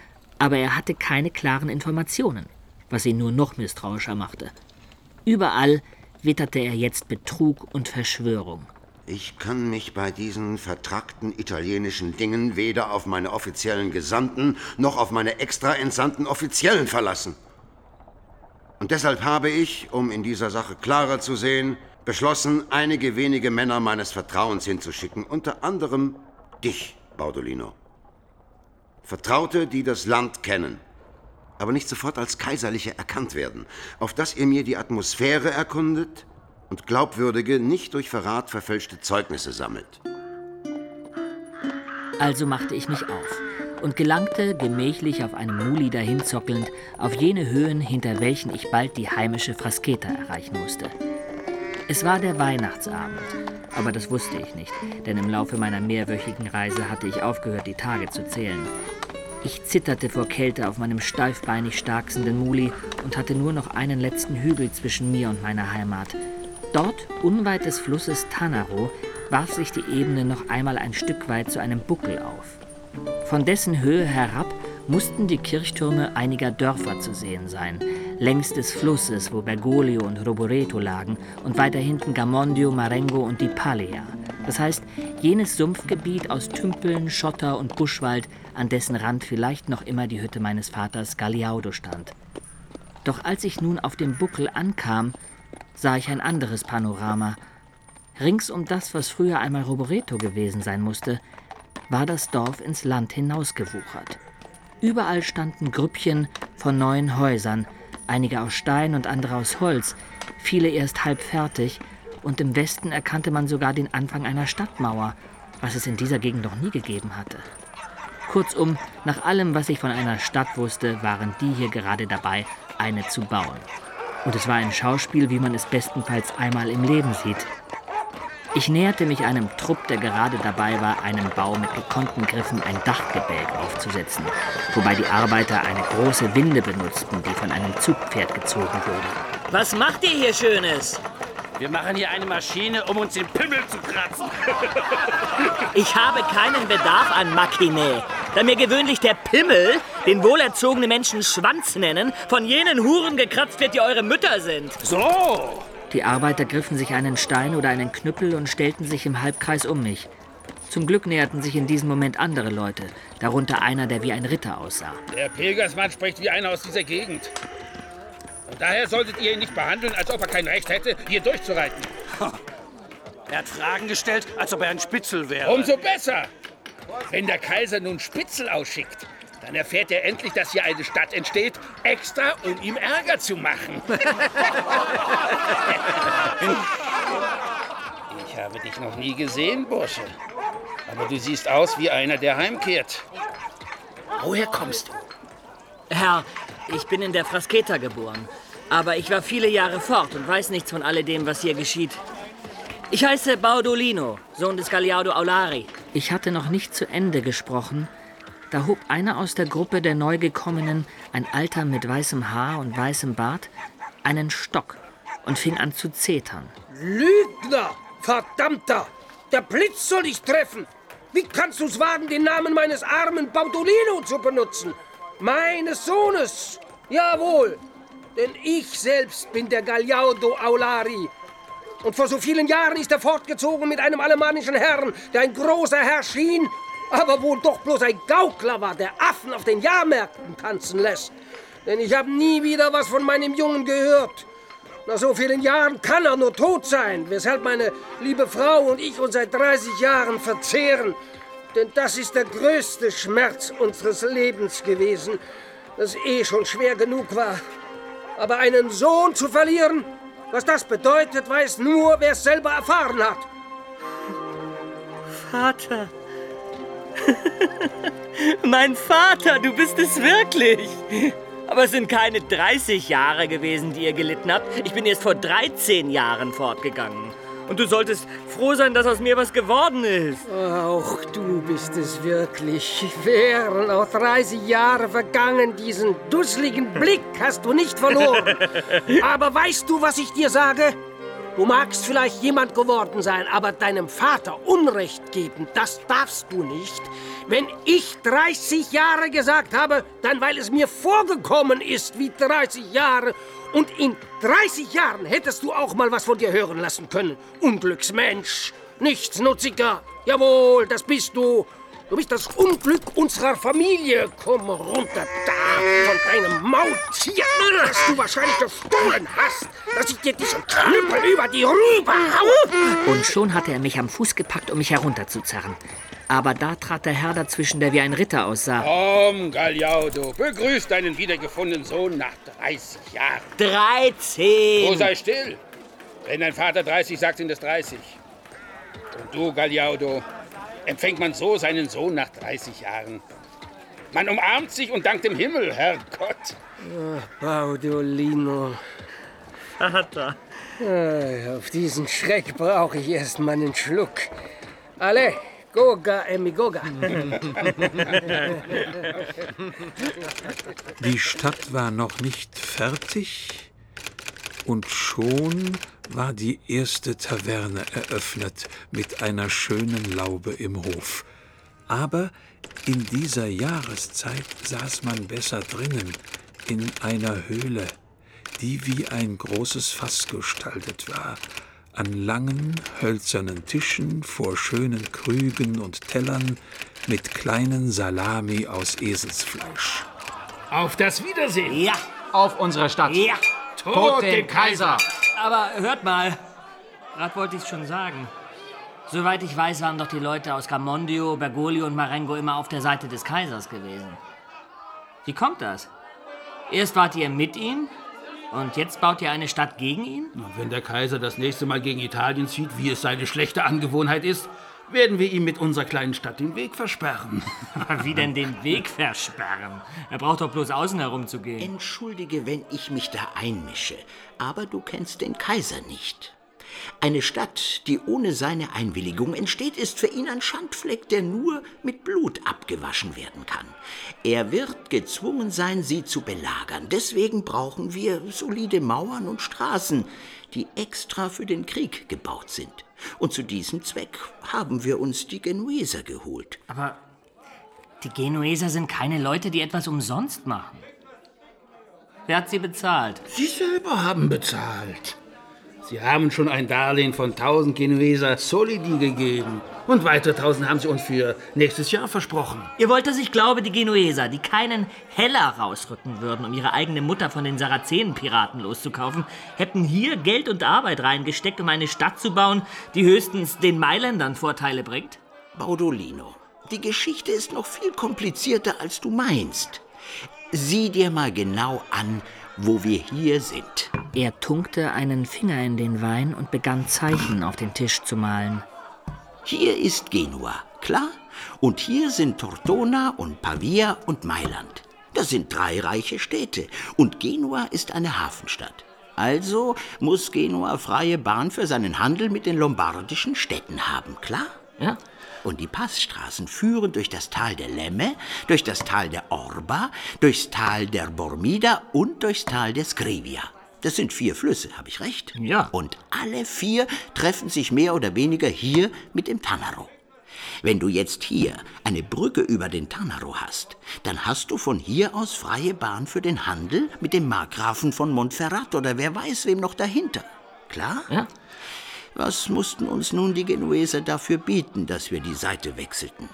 Aber er hatte keine klaren Informationen, was ihn nur noch misstrauischer machte. Überall witterte er jetzt Betrug und Verschwörung. Ich kann mich bei diesen vertrackten italienischen Dingen weder auf meine offiziellen Gesandten noch auf meine extra entsandten Offiziellen verlassen. Und deshalb habe ich, um in dieser Sache klarer zu sehen, beschlossen, einige wenige Männer meines Vertrauens hinzuschicken, unter anderem dich, Baudolino. Vertraute, die das Land kennen, aber nicht sofort als Kaiserliche erkannt werden, auf dass ihr mir die Atmosphäre erkundet und glaubwürdige, nicht durch Verrat verfälschte Zeugnisse sammelt. Also machte ich mich auf und gelangte, gemächlich auf einem Muli dahinzockelnd, auf jene Höhen, hinter welchen ich bald die heimische Frasqueta erreichen musste. Es war der Weihnachtsabend, aber das wusste ich nicht, denn im Laufe meiner mehrwöchigen Reise hatte ich aufgehört, die Tage zu zählen. Ich zitterte vor Kälte auf meinem steifbeinig starksenden Muli und hatte nur noch einen letzten Hügel zwischen mir und meiner Heimat. Dort, unweit des Flusses Tanaro, warf sich die Ebene noch einmal ein Stück weit zu einem Buckel auf. Von dessen Höhe herab mussten die Kirchtürme einiger Dörfer zu sehen sein, längs des Flusses, wo Bergoglio und Rovereto lagen, und weiter hinten Gamondio, Marengo und Di Palea. Das heißt, jenes Sumpfgebiet aus Tümpeln, Schotter und Buschwald, an dessen Rand vielleicht noch immer die Hütte meines Vaters Galiaudo stand. Doch als ich nun auf dem Buckel ankam, sah ich ein anderes Panorama. Rings um das, was früher einmal Rovereto gewesen sein musste, war das Dorf ins Land hinausgewuchert. Überall standen Grüppchen von neuen Häusern, einige aus Stein und andere aus Holz, viele erst halb fertig, und im Westen erkannte man sogar den Anfang einer Stadtmauer, was es in dieser Gegend noch nie gegeben hatte. Kurzum, nach allem, was ich von einer Stadt wusste, waren die hier gerade dabei, eine zu bauen. Und es war ein Schauspiel, wie man es bestenfalls einmal im Leben sieht. Ich näherte mich einem Trupp, der gerade dabei war, einem Bau mit gekonnten Griffen ein Dachgebälk aufzusetzen, wobei die Arbeiter eine große Winde benutzten, die von einem Zugpferd gezogen wurde. Was macht ihr hier Schönes? Wir machen hier eine Maschine, um uns den Pimmel zu kratzen. Ich habe keinen Bedarf an Maschine, da mir gewöhnlich der Pimmel, den wohlerzogene Menschen Schwanz nennen, von jenen Huren gekratzt wird, die eure Mütter sind. So! Die Arbeiter griffen sich einen Stein oder einen Knüppel und stellten sich im Halbkreis um mich. Zum Glück näherten sich in diesem Moment andere Leute, darunter einer, der wie ein Ritter aussah. Der Pilgersmann spricht wie einer aus dieser Gegend. Und daher solltet ihr ihn nicht behandeln, als ob er kein Recht hätte, hier durchzureiten. Er hat Fragen gestellt, als ob er ein Spitzel wäre. Umso besser! Wenn der Kaiser nun Spitzel ausschickt, dann erfährt er endlich, dass hier eine Stadt entsteht, extra um ihm Ärger zu machen. Ich habe dich noch nie gesehen, Bursche. Aber du siehst aus wie einer, der heimkehrt. Woher kommst du? Herr, ich bin in der Frasqueta geboren. Aber ich war viele Jahre fort und weiß nichts von alledem, was hier geschieht. Ich heiße Baudolino, Sohn des Galiaudo Aulari. Ich hatte noch nicht zu Ende gesprochen, da hob einer aus der Gruppe der Neugekommenen, ein Alter mit weißem Haar und weißem Bart, einen Stock und fing an zu zetern. Lügner! Verdammter! Der Blitz soll dich treffen! Wie kannst du es wagen, den Namen meines armen Baudolino zu benutzen? Meines Sohnes! Jawohl! Denn ich selbst bin der Galiaudo Aulari. Und vor so vielen Jahren ist er fortgezogen mit einem alemannischen Herrn, der ein großer Herr schien, aber wohl doch bloß ein Gaukler war, der Affen auf den Jahrmärkten tanzen lässt. Denn ich habe nie wieder was von meinem Jungen gehört. Nach so vielen Jahren kann er nur tot sein, weshalb meine liebe Frau und ich uns seit 30 Jahren verzehren. Denn das ist der größte Schmerz unseres Lebens gewesen, das schon schwer genug war. Aber einen Sohn zu verlieren, was das bedeutet, weiß nur, wer es selber erfahren hat. Vater. Mein Vater, du bist es wirklich. Aber es sind keine 30 Jahre gewesen, die ihr gelitten habt. Ich bin erst vor 13 Jahren fortgegangen. Und du solltest froh sein, dass aus mir was geworden ist. Auch du bist es wirklich. Wären auch 30 Jahre vergangen, diesen dusseligen Blick hast du nicht verloren. Aber weißt du, was ich dir sage? Du magst vielleicht jemand geworden sein, aber deinem Vater Unrecht geben, das darfst du nicht. Wenn ich 30 Jahre gesagt habe, dann weil es mir vorgekommen ist wie 30 Jahre. Und in 30 Jahren hättest du auch mal was von dir hören lassen können. Unglücksmensch, nichtsnutziger. Jawohl, das bist du. Du bist das Unglück unserer Familie. Komm runter da von deinem Maultier, das du wahrscheinlich gestohlen hast, dass ich dir diesen Knüppel über die Rübe haue. Und schon hatte er mich am Fuß gepackt, um mich herunterzuzerren. Aber da trat der Herr dazwischen, der wie ein Ritter aussah. Komm, Gagliardo, begrüß deinen wiedergefundenen Sohn nach 30 Jahren. 13! So, sei still. Wenn dein Vater 30 sagt, sind es 30. Und du, Gagliardo, empfängt man so seinen Sohn nach 30 Jahren. Man umarmt sich und dankt dem Himmel, Herrgott. Ach, Baudolino. Vater. Auf diesen Schreck brauche ich erst mal einen Schluck. Alle, goga emigoga. Die Stadt war noch nicht fertig und schon war die erste Taverne eröffnet mit einer schönen Laube im Hof. Aber in dieser Jahreszeit saß man besser drinnen, in einer Höhle, die wie ein großes Fass gestaltet war, an langen, hölzernen Tischen vor schönen Krügen und Tellern mit kleinen Salami aus Eselsfleisch. Auf das Wiedersehen! Ja! Auf unsere Stadt! Ja! Tod dem Kaiser! Aber hört mal, gerade wollte ich es schon sagen. Soweit ich weiß, waren doch die Leute aus Camondio, Bergoglio und Marengo immer auf der Seite des Kaisers gewesen. Wie kommt das? Erst wart ihr mit ihm und jetzt baut ihr eine Stadt gegen ihn? Wenn der Kaiser das nächste Mal gegen Italien zieht, wie es seine schlechte Angewohnheit ist, werden wir ihm mit unserer kleinen Stadt den Weg versperren. Wie denn den Weg versperren? Er braucht doch bloß außen herum zu gehen. Entschuldige, wenn ich mich da einmische, aber du kennst den Kaiser nicht. Eine Stadt, die ohne seine Einwilligung entsteht, ist für ihn ein Schandfleck, der nur mit Blut abgewaschen werden kann. Er wird gezwungen sein, sie zu belagern. Deswegen brauchen wir solide Mauern und Straßen, die extra für den Krieg gebaut sind. Und zu diesem Zweck haben wir uns die Genueser geholt. Aber die Genueser sind keine Leute, die etwas umsonst machen. Wer hat sie bezahlt? Sie selber haben bezahlt. Sie haben schon ein Darlehen von 1000 Genueser Solidi gegeben. Und weitere 1000 haben sie uns für nächstes Jahr versprochen. Ihr wollt, dass ich glaube, die Genueser, die keinen Heller rausrücken würden, um ihre eigene Mutter von den Sarazenenpiraten loszukaufen, hätten hier Geld und Arbeit reingesteckt, um eine Stadt zu bauen, die höchstens den Mailändern Vorteile bringt? Baudolino, die Geschichte ist noch viel komplizierter, als du meinst. Sieh dir mal genau an, wo wir hier sind. Er tunkte einen Finger in den Wein und begann Zeichen auf den Tisch zu malen. Hier ist Genua, klar? Und hier sind Tortona und Pavia und Mailand. Das sind 3 reiche Städte. Und Genua ist eine Hafenstadt. Also muss Genua freie Bahn für seinen Handel mit den lombardischen Städten haben, klar? Ja. Und die Passstraßen führen durch das Tal der Lemme, durch das Tal der Orba, durchs Tal der Bormida und durchs Tal der Scrivia. Das sind 4 Flüsse, habe ich recht? Ja. Und alle 4 treffen sich mehr oder weniger hier mit dem Tanaro. Wenn du jetzt hier eine Brücke über den Tanaro hast, dann hast du von hier aus freie Bahn für den Handel mit dem Markgrafen von Montferrat oder wer weiß wem noch dahinter. Klar? Ja. Was mussten uns nun die Genueser dafür bieten, dass wir die Seite wechselten?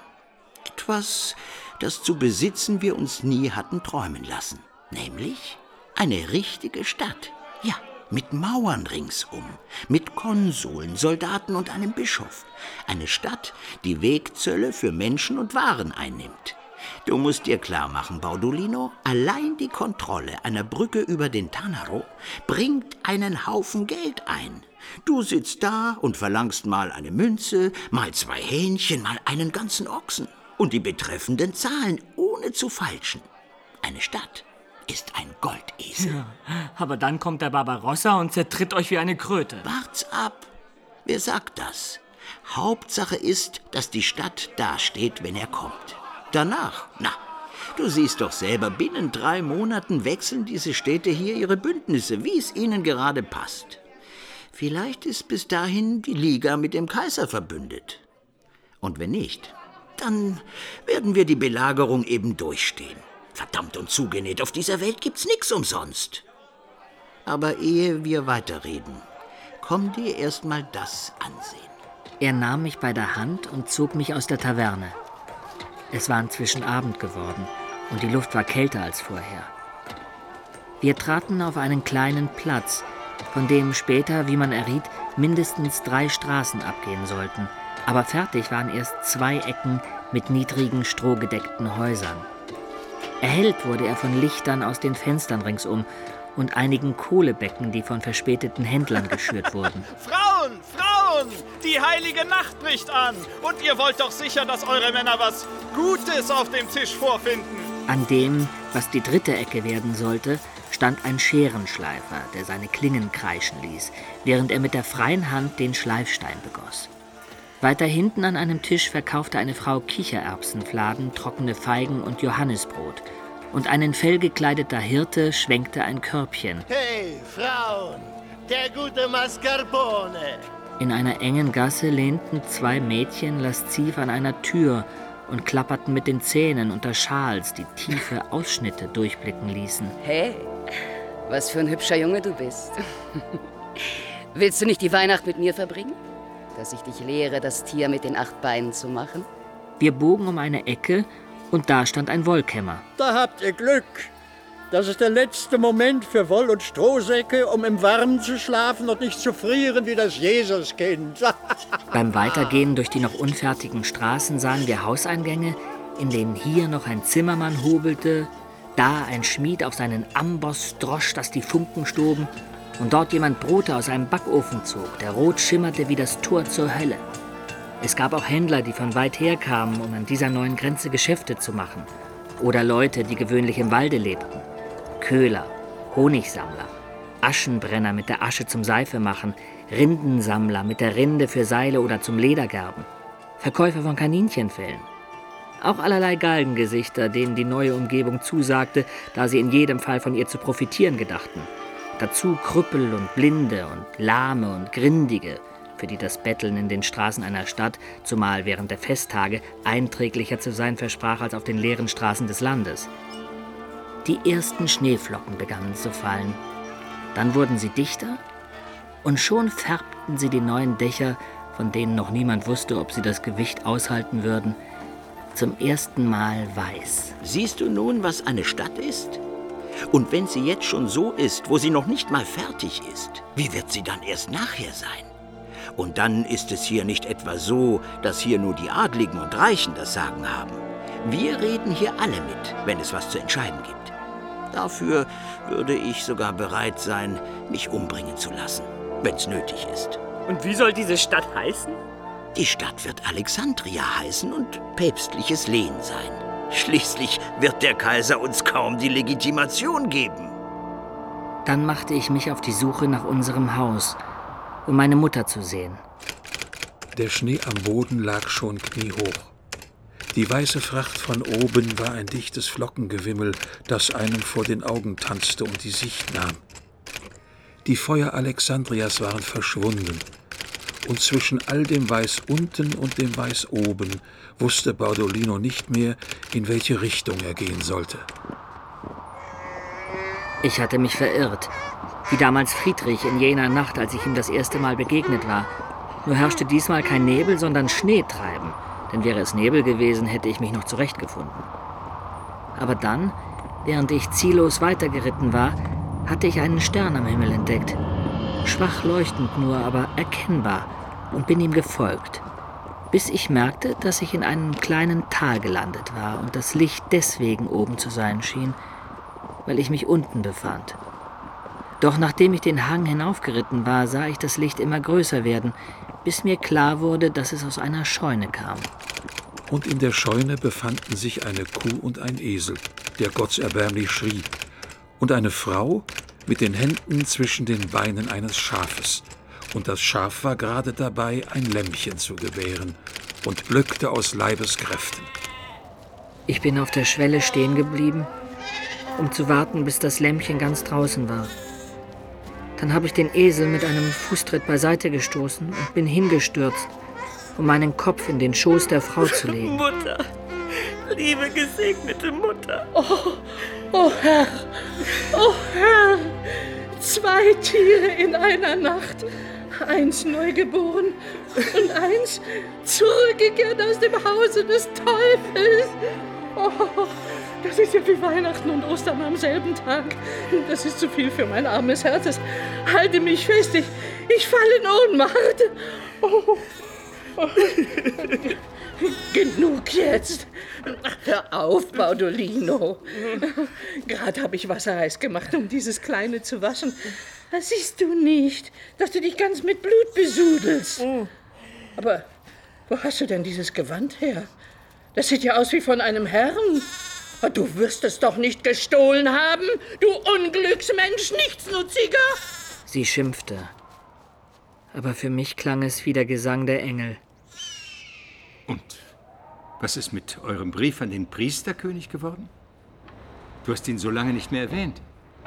Etwas, das zu besitzen wir uns nie hatten träumen lassen. Nämlich eine richtige Stadt. Ja, mit Mauern ringsum, mit Konsuln, Soldaten und einem Bischof. Eine Stadt, die Wegzölle für Menschen und Waren einnimmt. Du musst dir klar machen, Baudolino, allein die Kontrolle einer Brücke über den Tanaro bringt einen Haufen Geld ein. Du sitzt da und verlangst mal eine Münze, mal 2 Hähnchen, mal einen ganzen Ochsen. Und die Betreffenden zahlen, ohne zu falschen. Eine Stadt ist ein Goldesel. Ja, aber dann kommt der Barbarossa und zertritt euch wie eine Kröte. Wart's ab. Wer sagt das? Hauptsache ist, dass die Stadt dasteht, wenn er kommt. Danach, du siehst doch selber, binnen 3 Monaten wechseln diese Städte hier ihre Bündnisse, wie es ihnen gerade passt. Vielleicht ist bis dahin die Liga mit dem Kaiser verbündet. Und wenn nicht, dann werden wir die Belagerung eben durchstehen. Verdammt und zugenäht, auf dieser Welt gibt's nix umsonst. Aber ehe wir weiterreden, komm dir erst mal das ansehen. Er nahm mich bei der Hand und zog mich aus der Taverne. Es war inzwischen Abend geworden und die Luft war kälter als vorher. Wir traten auf einen kleinen Platz, von dem später, wie man erriet, mindestens 3 Straßen abgehen sollten. Aber fertig waren erst 2 Ecken mit niedrigen, strohgedeckten Häusern. Erhellt wurde er von Lichtern aus den Fenstern ringsum und einigen Kohlebecken, die von verspäteten Händlern geschürt wurden. Frauen, Frauen! Die heilige Nacht bricht an! Und ihr wollt doch sicher, dass eure Männer was Gutes auf dem Tisch vorfinden. An dem, was die 3. Ecke werden sollte, stand ein Scherenschleifer, der seine Klingen kreischen ließ, während er mit der freien Hand den Schleifstein begoss. Weiter hinten an einem Tisch verkaufte eine Frau Kichererbsenfladen, trockene Feigen und Johannisbrot. Und ein in Fell gekleideter Hirte schwenkte ein Körbchen. Hey, Frauen, der gute Mascarpone. In einer engen Gasse lehnten 2 Mädchen lasziv an einer Tür und klapperten mit den Zähnen unter Schals, die tiefe Ausschnitte durchblicken ließen. Hey, was für ein hübscher Junge du bist. Willst du nicht die Weihnacht mit mir verbringen? Dass ich dich lehre, das Tier mit den 8 Beinen zu machen? Wir bogen um eine Ecke und da stand ein Wollkämmer. Da habt ihr Glück. Das ist der letzte Moment für Woll- und Strohsäcke, um im Warmen zu schlafen und nicht zu frieren wie das Jesuskind. Beim Weitergehen durch die noch unfertigen Straßen sahen wir Hauseingänge, in denen hier noch ein Zimmermann hobelte, da ein Schmied auf seinen Amboss drosch, dass die Funken stoben, und dort jemand Brote aus einem Backofen zog, der rot schimmerte wie das Tor zur Hölle. Es gab auch Händler, die von weit her kamen, um an dieser neuen Grenze Geschäfte zu machen. Oder Leute, die gewöhnlich im Walde lebten. Köhler, Honigsammler, Aschenbrenner mit der Asche zum Seife machen, Rindensammler mit der Rinde für Seile oder zum Ledergerben, Verkäufer von Kaninchenfellen. Auch allerlei Galgengesichter, denen die neue Umgebung zusagte, da sie in jedem Fall von ihr zu profitieren gedachten. Dazu Krüppel und Blinde und Lahme und Grindige, für die das Betteln in den Straßen einer Stadt, zumal während der Festtage, einträglicher zu sein versprach als auf den leeren Straßen des Landes. Die ersten Schneeflocken begannen zu fallen. Dann wurden sie dichter und schon färbten sie die neuen Dächer, von denen noch niemand wusste, ob sie das Gewicht aushalten würden, zum ersten Mal weiß. Siehst du nun, was eine Stadt ist? Und wenn sie jetzt schon so ist, wo sie noch nicht mal fertig ist, wie wird sie dann erst nachher sein? Und dann ist es hier nicht etwa so, dass hier nur die Adligen und Reichen das Sagen haben. Wir reden hier alle mit, wenn es was zu entscheiden gibt. Dafür würde ich sogar bereit sein, mich umbringen zu lassen, wenn es nötig ist. Und wie soll diese Stadt heißen? Die Stadt wird Alexandria heißen und päpstliches Lehen sein. Schließlich wird der Kaiser uns kaum die Legitimation geben. Dann machte ich mich auf die Suche nach unserem Haus, um meine Mutter zu sehen. Der Schnee am Boden lag schon kniehoch. Die weiße Fracht von oben war ein dichtes Flockengewimmel, das einem vor den Augen tanzte und die Sicht nahm. Die Feuer Alexandrias waren verschwunden, und zwischen all dem Weiß unten und dem Weiß oben wusste Baudolino nicht mehr, in welche Richtung er gehen sollte. Ich hatte mich verirrt, wie damals Friedrich in jener Nacht, als ich ihm das erste Mal begegnet war. Nur herrschte diesmal kein Nebel, sondern Schneetreiben, denn wäre es Nebel gewesen, hätte ich mich noch zurechtgefunden. Aber dann, während ich ziellos weitergeritten war, hatte ich einen Stern am Himmel entdeckt. Schwach leuchtend nur, aber erkennbar, und bin ihm gefolgt, bis ich merkte, dass ich in einem kleinen Tal gelandet war und das Licht deswegen oben zu sein schien, weil ich mich unten befand. Doch nachdem ich den Hang hinaufgeritten war, sah ich das Licht immer größer werden, bis mir klar wurde, dass es aus einer Scheune kam. Und in der Scheune befanden sich eine Kuh und ein Esel, der gottserbärmlich schrie, und eine Frau mit den Händen zwischen den Beinen eines Schafes. Und das Schaf war gerade dabei, ein Lämmchen zu gebären und blökte aus Leibeskräften. Ich bin auf der Schwelle stehen geblieben, um zu warten, bis das Lämmchen ganz draußen war. Dann habe ich den Esel mit einem Fußtritt beiseite gestoßen und bin hingestürzt, um meinen Kopf in den Schoß der Frau zu legen. Mutter, liebe gesegnete Mutter. Oh Herr, oh Herr, 2 Tiere in einer Nacht. 1 neugeboren und 1 zurückgekehrt aus dem Hause des Teufels. Oh, das ist ja wie Weihnachten und Ostern am selben Tag. Das ist zu viel für mein armes Herz. Halte mich fest, ich falle in Ohnmacht. Oh. Genug jetzt. Hör auf, Baudolino. Gerade habe ich Wasser heiß gemacht, um dieses Kleine zu waschen. Siehst du nicht, dass du dich ganz mit Blut besudelst? Aber wo hast du denn dieses Gewand her? Das sieht ja aus wie von einem Herrn. Du wirst es doch nicht gestohlen haben, du Unglücksmensch, Nichtsnutziger! Sie schimpfte. Aber für mich klang es wie der Gesang der Engel. Und was ist mit eurem Brief an den Priesterkönig geworden? Du hast ihn so lange nicht mehr erwähnt.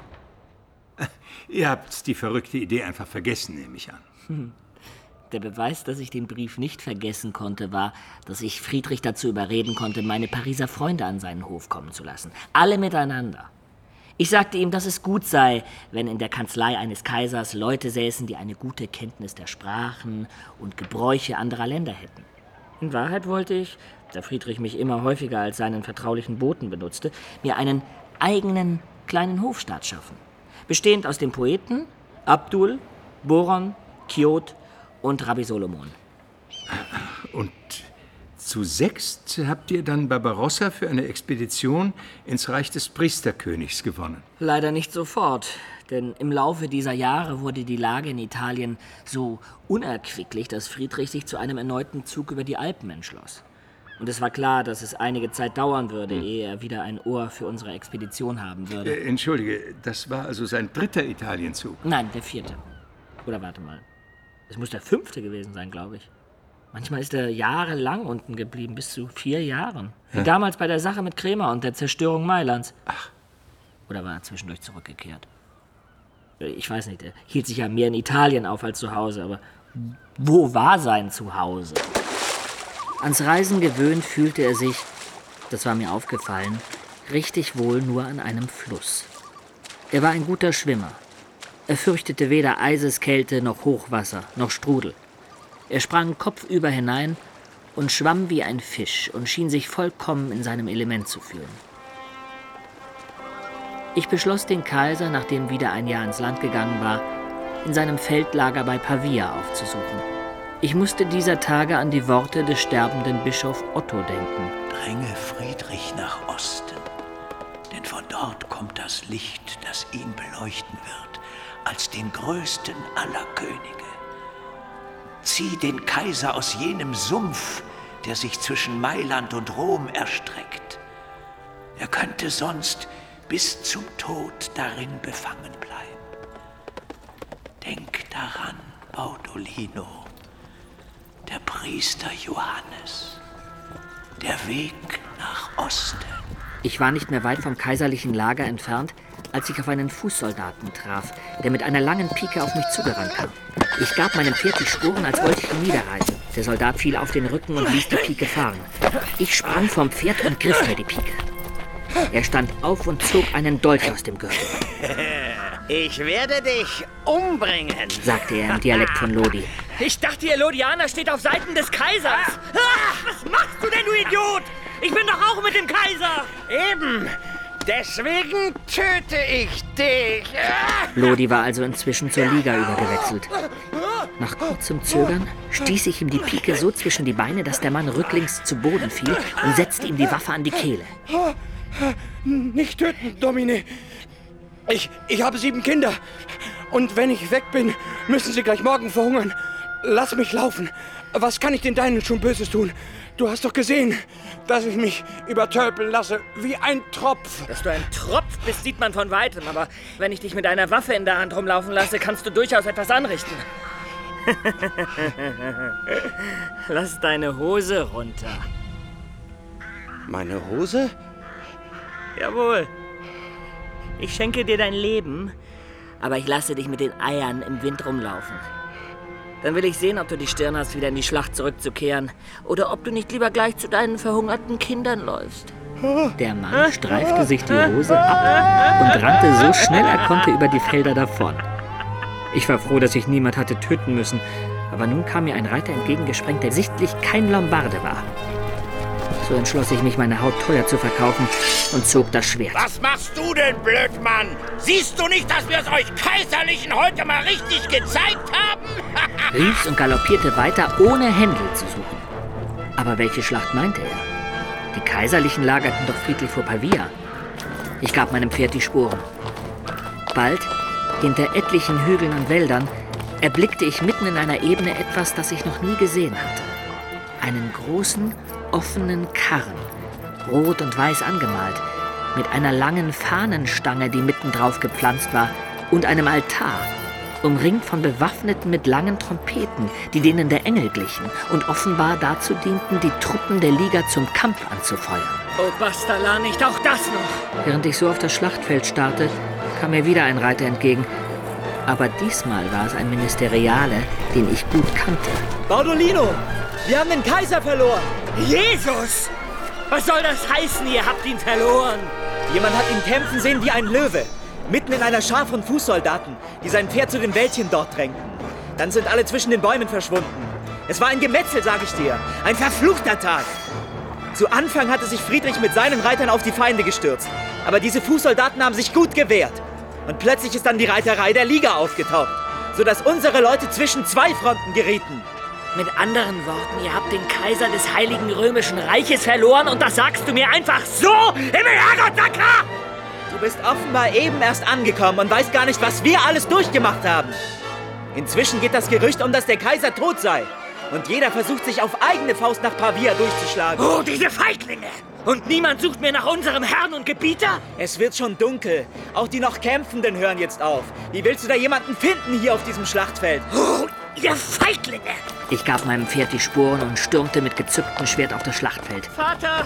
Ihr habt die verrückte Idee einfach vergessen, nehme ich an. Der Beweis, dass ich den Brief nicht vergessen konnte, war, dass ich Friedrich dazu überreden konnte, meine Pariser Freunde an seinen Hof kommen zu lassen. Alle miteinander. Ich sagte ihm, dass es gut sei, wenn in der Kanzlei eines Kaisers Leute säßen, die eine gute Kenntnis der Sprachen und Gebräuche anderer Länder hätten. In Wahrheit wollte ich, da Friedrich mich immer häufiger als seinen vertraulichen Boten benutzte, mir einen eigenen kleinen Hofstaat schaffen. Bestehend aus den Poeten Abdul, Boron, Kiot und Rabbi Solomon. Und zu 6 habt ihr dann Barbarossa für eine Expedition ins Reich des Priesterkönigs gewonnen? Leider nicht sofort, denn im Laufe dieser Jahre wurde die Lage in Italien so unerquicklich, dass Friedrich sich zu einem erneuten Zug über die Alpen entschloss. Und es war klar, dass es einige Zeit dauern würde, ehe er wieder ein Ohr für unsere Expedition haben würde. Entschuldige, das war also sein 3. Italienzug? Nein, der 4. Oder warte mal, es muss der 5. gewesen sein, glaube ich. Manchmal ist er jahrelang unten geblieben, bis zu 4 Jahren. Wie damals bei der Sache mit Cremer und der Zerstörung Mailands. Ach. Oder war er zwischendurch zurückgekehrt? Ich weiß nicht, er hielt sich ja mehr in Italien auf als zu Hause, aber wo war sein Zuhause? Ans Reisen gewöhnt fühlte er sich, das war mir aufgefallen, richtig wohl nur an einem Fluss. Er war ein guter Schwimmer. Er fürchtete weder Eiseskälte noch Hochwasser noch Strudel. Er sprang kopfüber hinein und schwamm wie ein Fisch und schien sich vollkommen in seinem Element zu fühlen. Ich beschloss, den Kaiser, nachdem wieder ein Jahr ins Land gegangen war, in seinem Feldlager bei Pavia aufzusuchen. Ich musste dieser Tage an die Worte des sterbenden Bischof Otto denken. Dränge Friedrich nach Osten, denn von dort kommt das Licht, das ihn beleuchten wird, als den größten aller Könige. Zieh den Kaiser aus jenem Sumpf, der sich zwischen Mailand und Rom erstreckt. Er könnte sonst bis zum Tod darin befangen bleiben. Denk daran, Baudolino, der Priester Johannes, der Weg nach Osten. Ich war nicht mehr weit vom kaiserlichen Lager entfernt, als ich auf einen Fußsoldaten traf, der mit einer langen Pike auf mich zugerannt kam. Ich gab meinem Pferd die Sporen, als wollte ich ihn niederreißen. Der Soldat fiel auf den Rücken und ließ die Pike fahren. Ich sprang vom Pferd und griff mir die Pike. Er stand auf und zog einen Dolch aus dem Gürtel. Ich werde dich umbringen, sagte er im Dialekt von Lodi. Ich dachte, ihr Lodianer steht auf Seiten des Kaisers. Was machst du denn, du Idiot? Ich bin doch auch mit dem Kaiser. Eben. Deswegen töte ich dich. Lodi war also inzwischen zur Liga übergewechselt. Nach kurzem Zögern stieß ich ihm die Pike so zwischen die Beine, dass der Mann rücklings zu Boden fiel und setzte ihm die Waffe an die Kehle. Nicht töten, Domine. Ich habe 7 Kinder. Und wenn ich weg bin, müssen sie gleich morgen verhungern. Lass mich laufen. Was kann ich den Deinen schon Böses tun? Du hast doch gesehen, dass ich mich übertölpeln lasse wie ein Tropf. Dass du ein Tropf bist, sieht man von Weitem. Aber wenn ich dich mit einer Waffe in der Hand rumlaufen lasse, kannst du durchaus etwas anrichten. Lass deine Hose runter. Meine Hose? Jawohl. Ich schenke dir dein Leben Aber ich lasse dich mit den Eiern im Wind rumlaufen. Dann will ich sehen, ob du die Stirn hast, wieder in die Schlacht zurückzukehren. Oder ob du nicht lieber gleich zu deinen verhungerten Kindern läufst. Der Mann streifte sich die Hose ab und rannte so schnell er konnte über die Felder davon. Ich war froh, dass ich niemand hatte töten müssen. Aber nun kam mir ein Reiter entgegengesprengt, der sichtlich kein Lombarde war. So entschloss ich mich, meine Haut teuer zu verkaufen und zog das Schwert. Was machst du denn, Blödmann? Siehst du nicht, dass wir es euch Kaiserlichen heute mal richtig gezeigt haben? Rief's und galoppierte weiter, ohne Händel zu suchen. Aber welche Schlacht meinte er? Die Kaiserlichen lagerten doch friedlich vor Pavia. Ich gab meinem Pferd die Sporen. Bald, hinter etlichen Hügeln und Wäldern, erblickte ich mitten in einer Ebene etwas, das ich noch nie gesehen hatte. Einen großen, offenen Karren, rot und weiß angemalt, mit einer langen Fahnenstange, die mitten drauf gepflanzt war, und einem Altar, umringt von Bewaffneten mit langen Trompeten, die denen der Engel glichen und offenbar dazu dienten, die Truppen der Liga zum Kampf anzufeuern. Oh, Bastala, nicht auch das noch! Während ich so auf das Schlachtfeld starrte, kam mir wieder ein Reiter entgegen. Aber diesmal war es ein Ministeriale, den ich gut kannte. Baudolino, wir haben den Kaiser verloren! Jesus! Was soll das heißen, ihr habt ihn verloren? Jemand hat ihn kämpfen sehen wie ein Löwe. Mitten in einer Schar von Fußsoldaten, die sein Pferd zu den Wäldchen dort drängten. Dann sind alle zwischen den Bäumen verschwunden. Es war ein Gemetzel, sag ich dir. Ein verfluchter Tag. Zu Anfang hatte sich Friedrich mit seinen Reitern auf die Feinde gestürzt. Aber diese Fußsoldaten haben sich gut gewehrt. Und plötzlich ist dann die Reiterei der Liga aufgetaucht, sodass unsere Leute zwischen zwei Fronten gerieten. Mit anderen Worten, ihr habt den Kaiser des Heiligen Römischen Reiches verloren und das sagst du mir einfach so? Himmel, Sakra! Du bist offenbar eben erst angekommen und weißt gar nicht, was wir alles durchgemacht haben. Inzwischen geht das Gerücht dass der Kaiser tot sei. Und jeder versucht, sich auf eigene Faust nach Pavia durchzuschlagen. Oh, diese Feiglinge! Und niemand sucht mehr nach unserem Herrn und Gebieter? Es wird schon dunkel. Auch die noch Kämpfenden hören jetzt auf. Wie willst du da jemanden finden hier auf diesem Schlachtfeld? Oh, ihr Feiglinge! Ich gab meinem Pferd die Sporen und stürmte mit gezücktem Schwert auf das Schlachtfeld. Vater!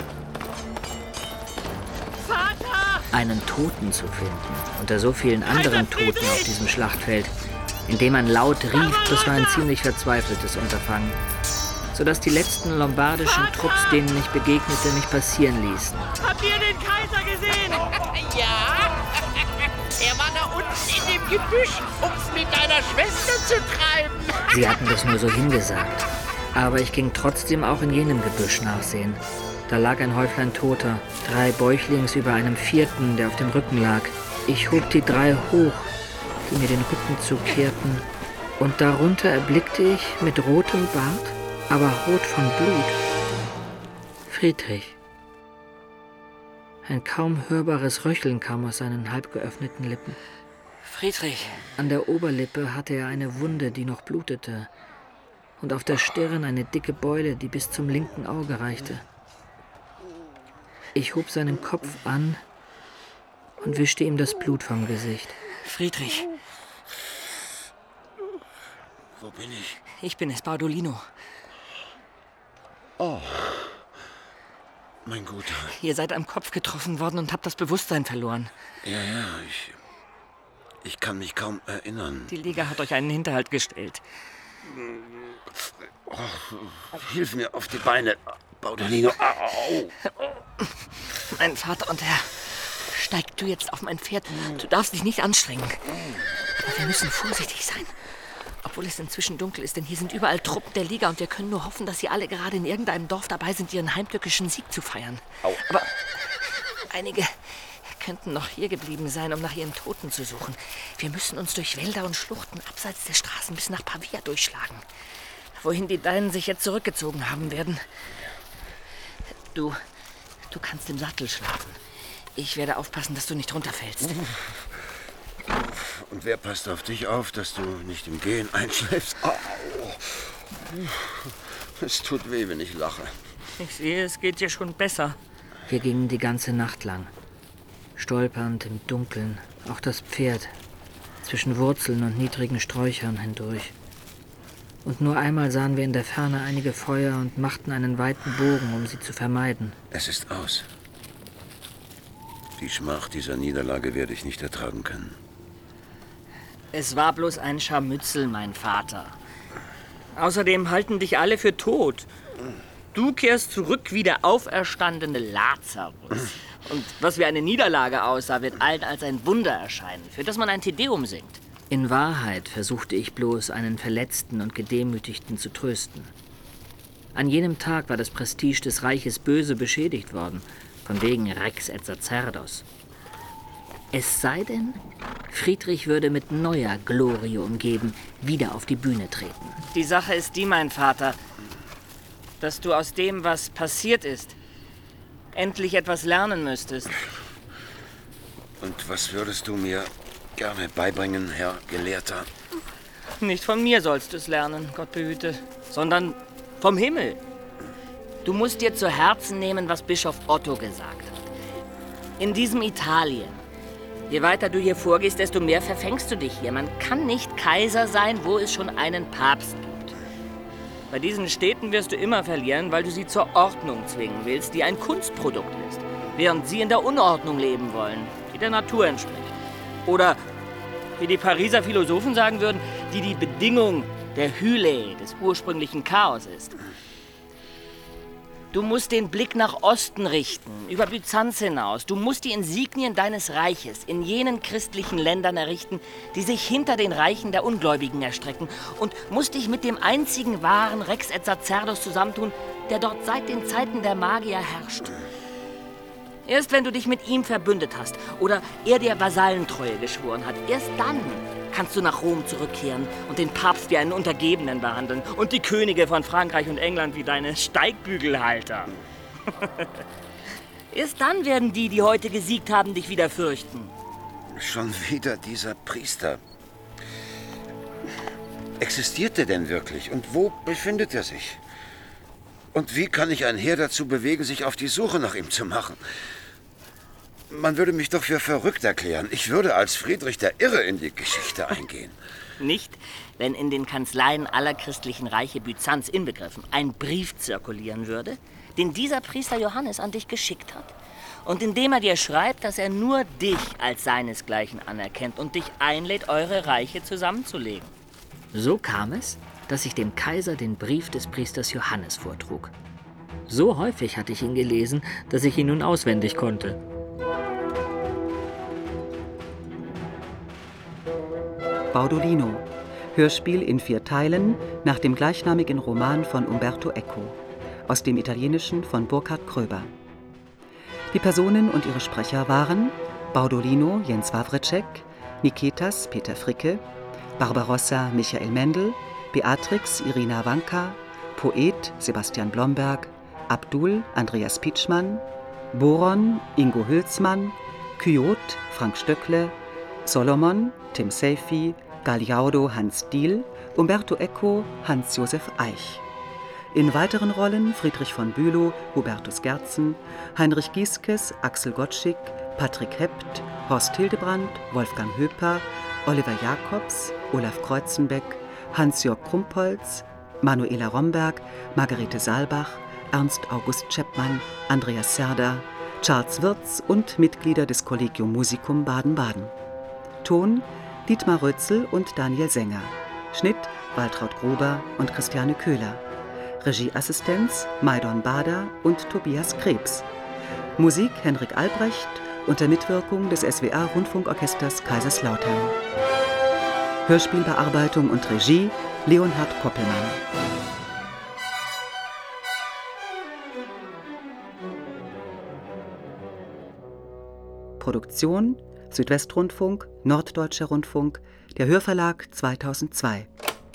Vater! Einen Toten zu finden, unter so vielen anderen Toten auf diesem Schlachtfeld, indem man laut rief, das war ein ziemlich verzweifeltes Unterfangen, sodass die letzten lombardischen Trupps, denen ich begegnete, mich passieren ließen. Habt ihr den Kaiser gesehen? Ja, er war da unten in dem Gebüsch, um's mit deiner Schwester zu treiben. Sie hatten das nur so hingesagt, aber ich ging trotzdem auch in jenem Gebüsch nachsehen. Da lag ein Häuflein Toter, 3 bäuchlings über einem 4., der auf dem Rücken lag. Ich hob die 3 hoch, die mir den Rücken zukehrten, und darunter erblickte ich mit rotem Bart, aber rot von Blut, Friedrich. Ein kaum hörbares Röcheln kam aus seinen halb geöffneten Lippen. Friedrich. An der Oberlippe hatte er eine Wunde, die noch blutete, und auf der Stirn eine dicke Beule, die bis zum linken Auge reichte. Ich hob seinen Kopf an und wischte ihm das Blut vom Gesicht. Friedrich. Wo bin ich? Ich bin es, Baudolino. Oh, mein Guter. Ihr seid am Kopf getroffen worden und habt das Bewusstsein verloren. Ja, ich kann mich kaum erinnern. Die Liga hat euch einen Hinterhalt gestellt. Oh, hilf mir auf die Beine, Baudolino. Au. Mein Vater und Herr, steig du jetzt auf mein Pferd. Du darfst dich nicht anstrengen. Aber wir müssen vorsichtig sein. Obwohl es inzwischen dunkel ist, denn hier sind überall Truppen der Liga und wir können nur hoffen, dass sie alle gerade in irgendeinem Dorf dabei sind, ihren heimtückischen Sieg zu feiern. Aber einige könnten noch hier geblieben sein, um nach ihren Toten zu suchen. Wir müssen uns durch Wälder und Schluchten abseits der Straßen bis nach Pavia durchschlagen. Wohin die Deinen sich jetzt zurückgezogen haben werden. Du kannst im Sattel schlafen. Ich werde aufpassen, dass du nicht runterfällst. Und wer passt auf dich auf, dass du nicht im Gehen einschläfst? Au. Es tut weh, wenn ich lache. Ich sehe, es geht dir schon besser. Wir gingen die ganze Nacht lang, stolpernd im Dunkeln, auch das Pferd, zwischen Wurzeln und niedrigen Sträuchern hindurch. Und nur einmal sahen wir in der Ferne einige Feuer und machten einen weiten Bogen, um sie zu vermeiden. Es ist aus. Die Schmach dieser Niederlage werde ich nicht ertragen können. Es war bloß ein Scharmützel, mein Vater. Außerdem halten dich alle für tot. Du kehrst zurück wie der auferstandene Lazarus. Und was wie eine Niederlage aussah, wird allen als ein Wunder erscheinen, für das man ein Tedeum singt. In Wahrheit versuchte ich bloß, einen Verletzten und Gedemütigten zu trösten. An jenem Tag war das Prestige des Reiches böse beschädigt worden, von wegen Rex et Sacerdos. Es sei denn, Friedrich würde mit neuer Glorie umgeben wieder auf die Bühne treten. Die Sache ist die, mein Vater, dass du aus dem, was passiert ist, endlich etwas lernen müsstest. Und was würdest du mir gerne beibringen, Herr Gelehrter? Nicht von mir sollst du es lernen, Gott behüte, sondern vom Himmel. Du musst dir zu Herzen nehmen, was Bischof Otto gesagt hat. In diesem Italien, je weiter du hier vorgehst, desto mehr verfängst du dich hier. Man kann nicht Kaiser sein, wo es schon einen Papst gibt. Bei diesen Städten wirst du immer verlieren, weil du sie zur Ordnung zwingen willst, die ein Kunstprodukt ist, während sie in der Unordnung leben wollen, die der Natur entspricht. Oder, wie die Pariser Philosophen sagen würden, die die Bedingung der Hyle, des ursprünglichen Chaos ist. Du musst den Blick nach Osten richten, über Byzanz hinaus. Du musst die Insignien deines Reiches in jenen christlichen Ländern errichten, die sich hinter den Reichen der Ungläubigen erstrecken, und musst dich mit dem einzigen wahren Rex et Sacerdos zusammentun, der dort seit den Zeiten der Magier herrscht. Erst wenn du dich mit ihm verbündet hast oder er dir Vasallentreue geschworen hat, erst dann kannst du nach Rom zurückkehren und den Papst wie einen Untergebenen behandeln und die Könige von Frankreich und England wie deine Steigbügelhalter. Erst dann werden die, die heute gesiegt haben, dich wieder fürchten. Schon wieder dieser Priester. Existiert er denn wirklich? Und wo befindet er sich? Und wie kann ich ein Heer dazu bewegen, sich auf die Suche nach ihm zu machen? Man würde mich doch für verrückt erklären. Ich würde als Friedrich der Irre in die Geschichte eingehen. Nicht, wenn in den Kanzleien aller christlichen Reiche, Byzanz inbegriffen, ein Brief zirkulieren würde, den dieser Priester Johannes an dich geschickt hat. Und in dem er dir schreibt, dass er nur dich als seinesgleichen anerkennt und dich einlädt, eure Reiche zusammenzulegen. So kam es, dass ich dem Kaiser den Brief des Priesters Johannes vortrug. So häufig hatte ich ihn gelesen, dass ich ihn nun auswendig konnte. Baudolino. Hörspiel in 4 Teilen nach dem gleichnamigen Roman von Umberto Eco. Aus dem Italienischen von Burkhard Kröber. Die Personen und ihre Sprecher waren Baudolino Jens Wawreczek, Niketas Peter Fricke, Barbarossa Michael Mendel, Beatrix Irina Wanka, Poet Sebastian Blomberg, Abdul Andreas Pietschmann, Boron Ingo Hülsmann, Kyot Frank Stöckle, Solomon Tim Seyfi, Galiaudo Hans Diehl, Umberto Eco Hans-Josef Eich. In weiteren Rollen Friedrich von Bülow, Hubertus Gerzen, Heinrich Gieskes, Axel Gottschick, Patrick Hept, Horst Hildebrand, Wolfgang Höper, Oliver Jacobs, Olaf Kreuzenbeck, Hans-Jörg Krumpholz, Manuela Romberg, Margarete Saalbach, Ernst August Chapman, Andreas Serda, Charles Wirz und Mitglieder des Collegium Musicum Baden-Baden. Ton Dietmar Rötzel und Daniel Sänger. Schnitt Waltraud Gruber und Christiane Köhler. Regieassistenz Maidon Bader und Tobias Krebs. Musik Henrik Albrecht unter Mitwirkung des SWR-Rundfunkorchesters Kaiserslautern. Hörspielbearbeitung und Regie Leonhard Koppelmann. Produktion Südwestrundfunk, Norddeutscher Rundfunk, der Hörverlag 2002.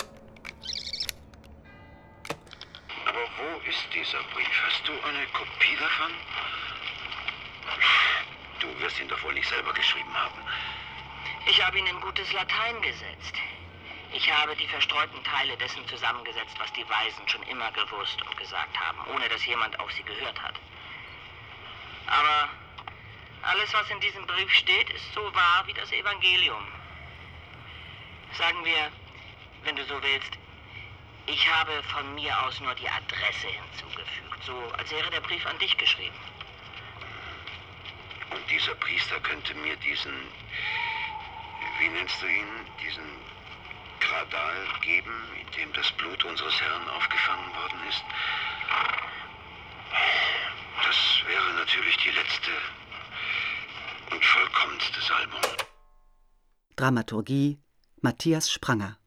Aber wo ist dieser Brief? Hast du eine Kopie davon? Du wirst ihn doch wohl nicht selber geschrieben haben. Ich habe ihn in gutes Latein gesetzt. Ich habe die verstreuten Teile dessen zusammengesetzt, was die Weisen schon immer gewusst und gesagt haben, ohne dass jemand auf sie gehört hat. Aber alles, was in diesem Brief steht, ist so wahr wie das Evangelium. Sagen wir, wenn du so willst, ich habe von mir aus nur die Adresse hinzugefügt, so als wäre der Brief an dich geschrieben. Und dieser Priester könnte mir diesen, wie nennst du ihn, diesen Gradal geben, in dem das Blut unseres Herrn aufgefangen worden ist. Das wäre natürlich die letzte und vollkommenste Salbung. Dramaturgie Matthias Spranger.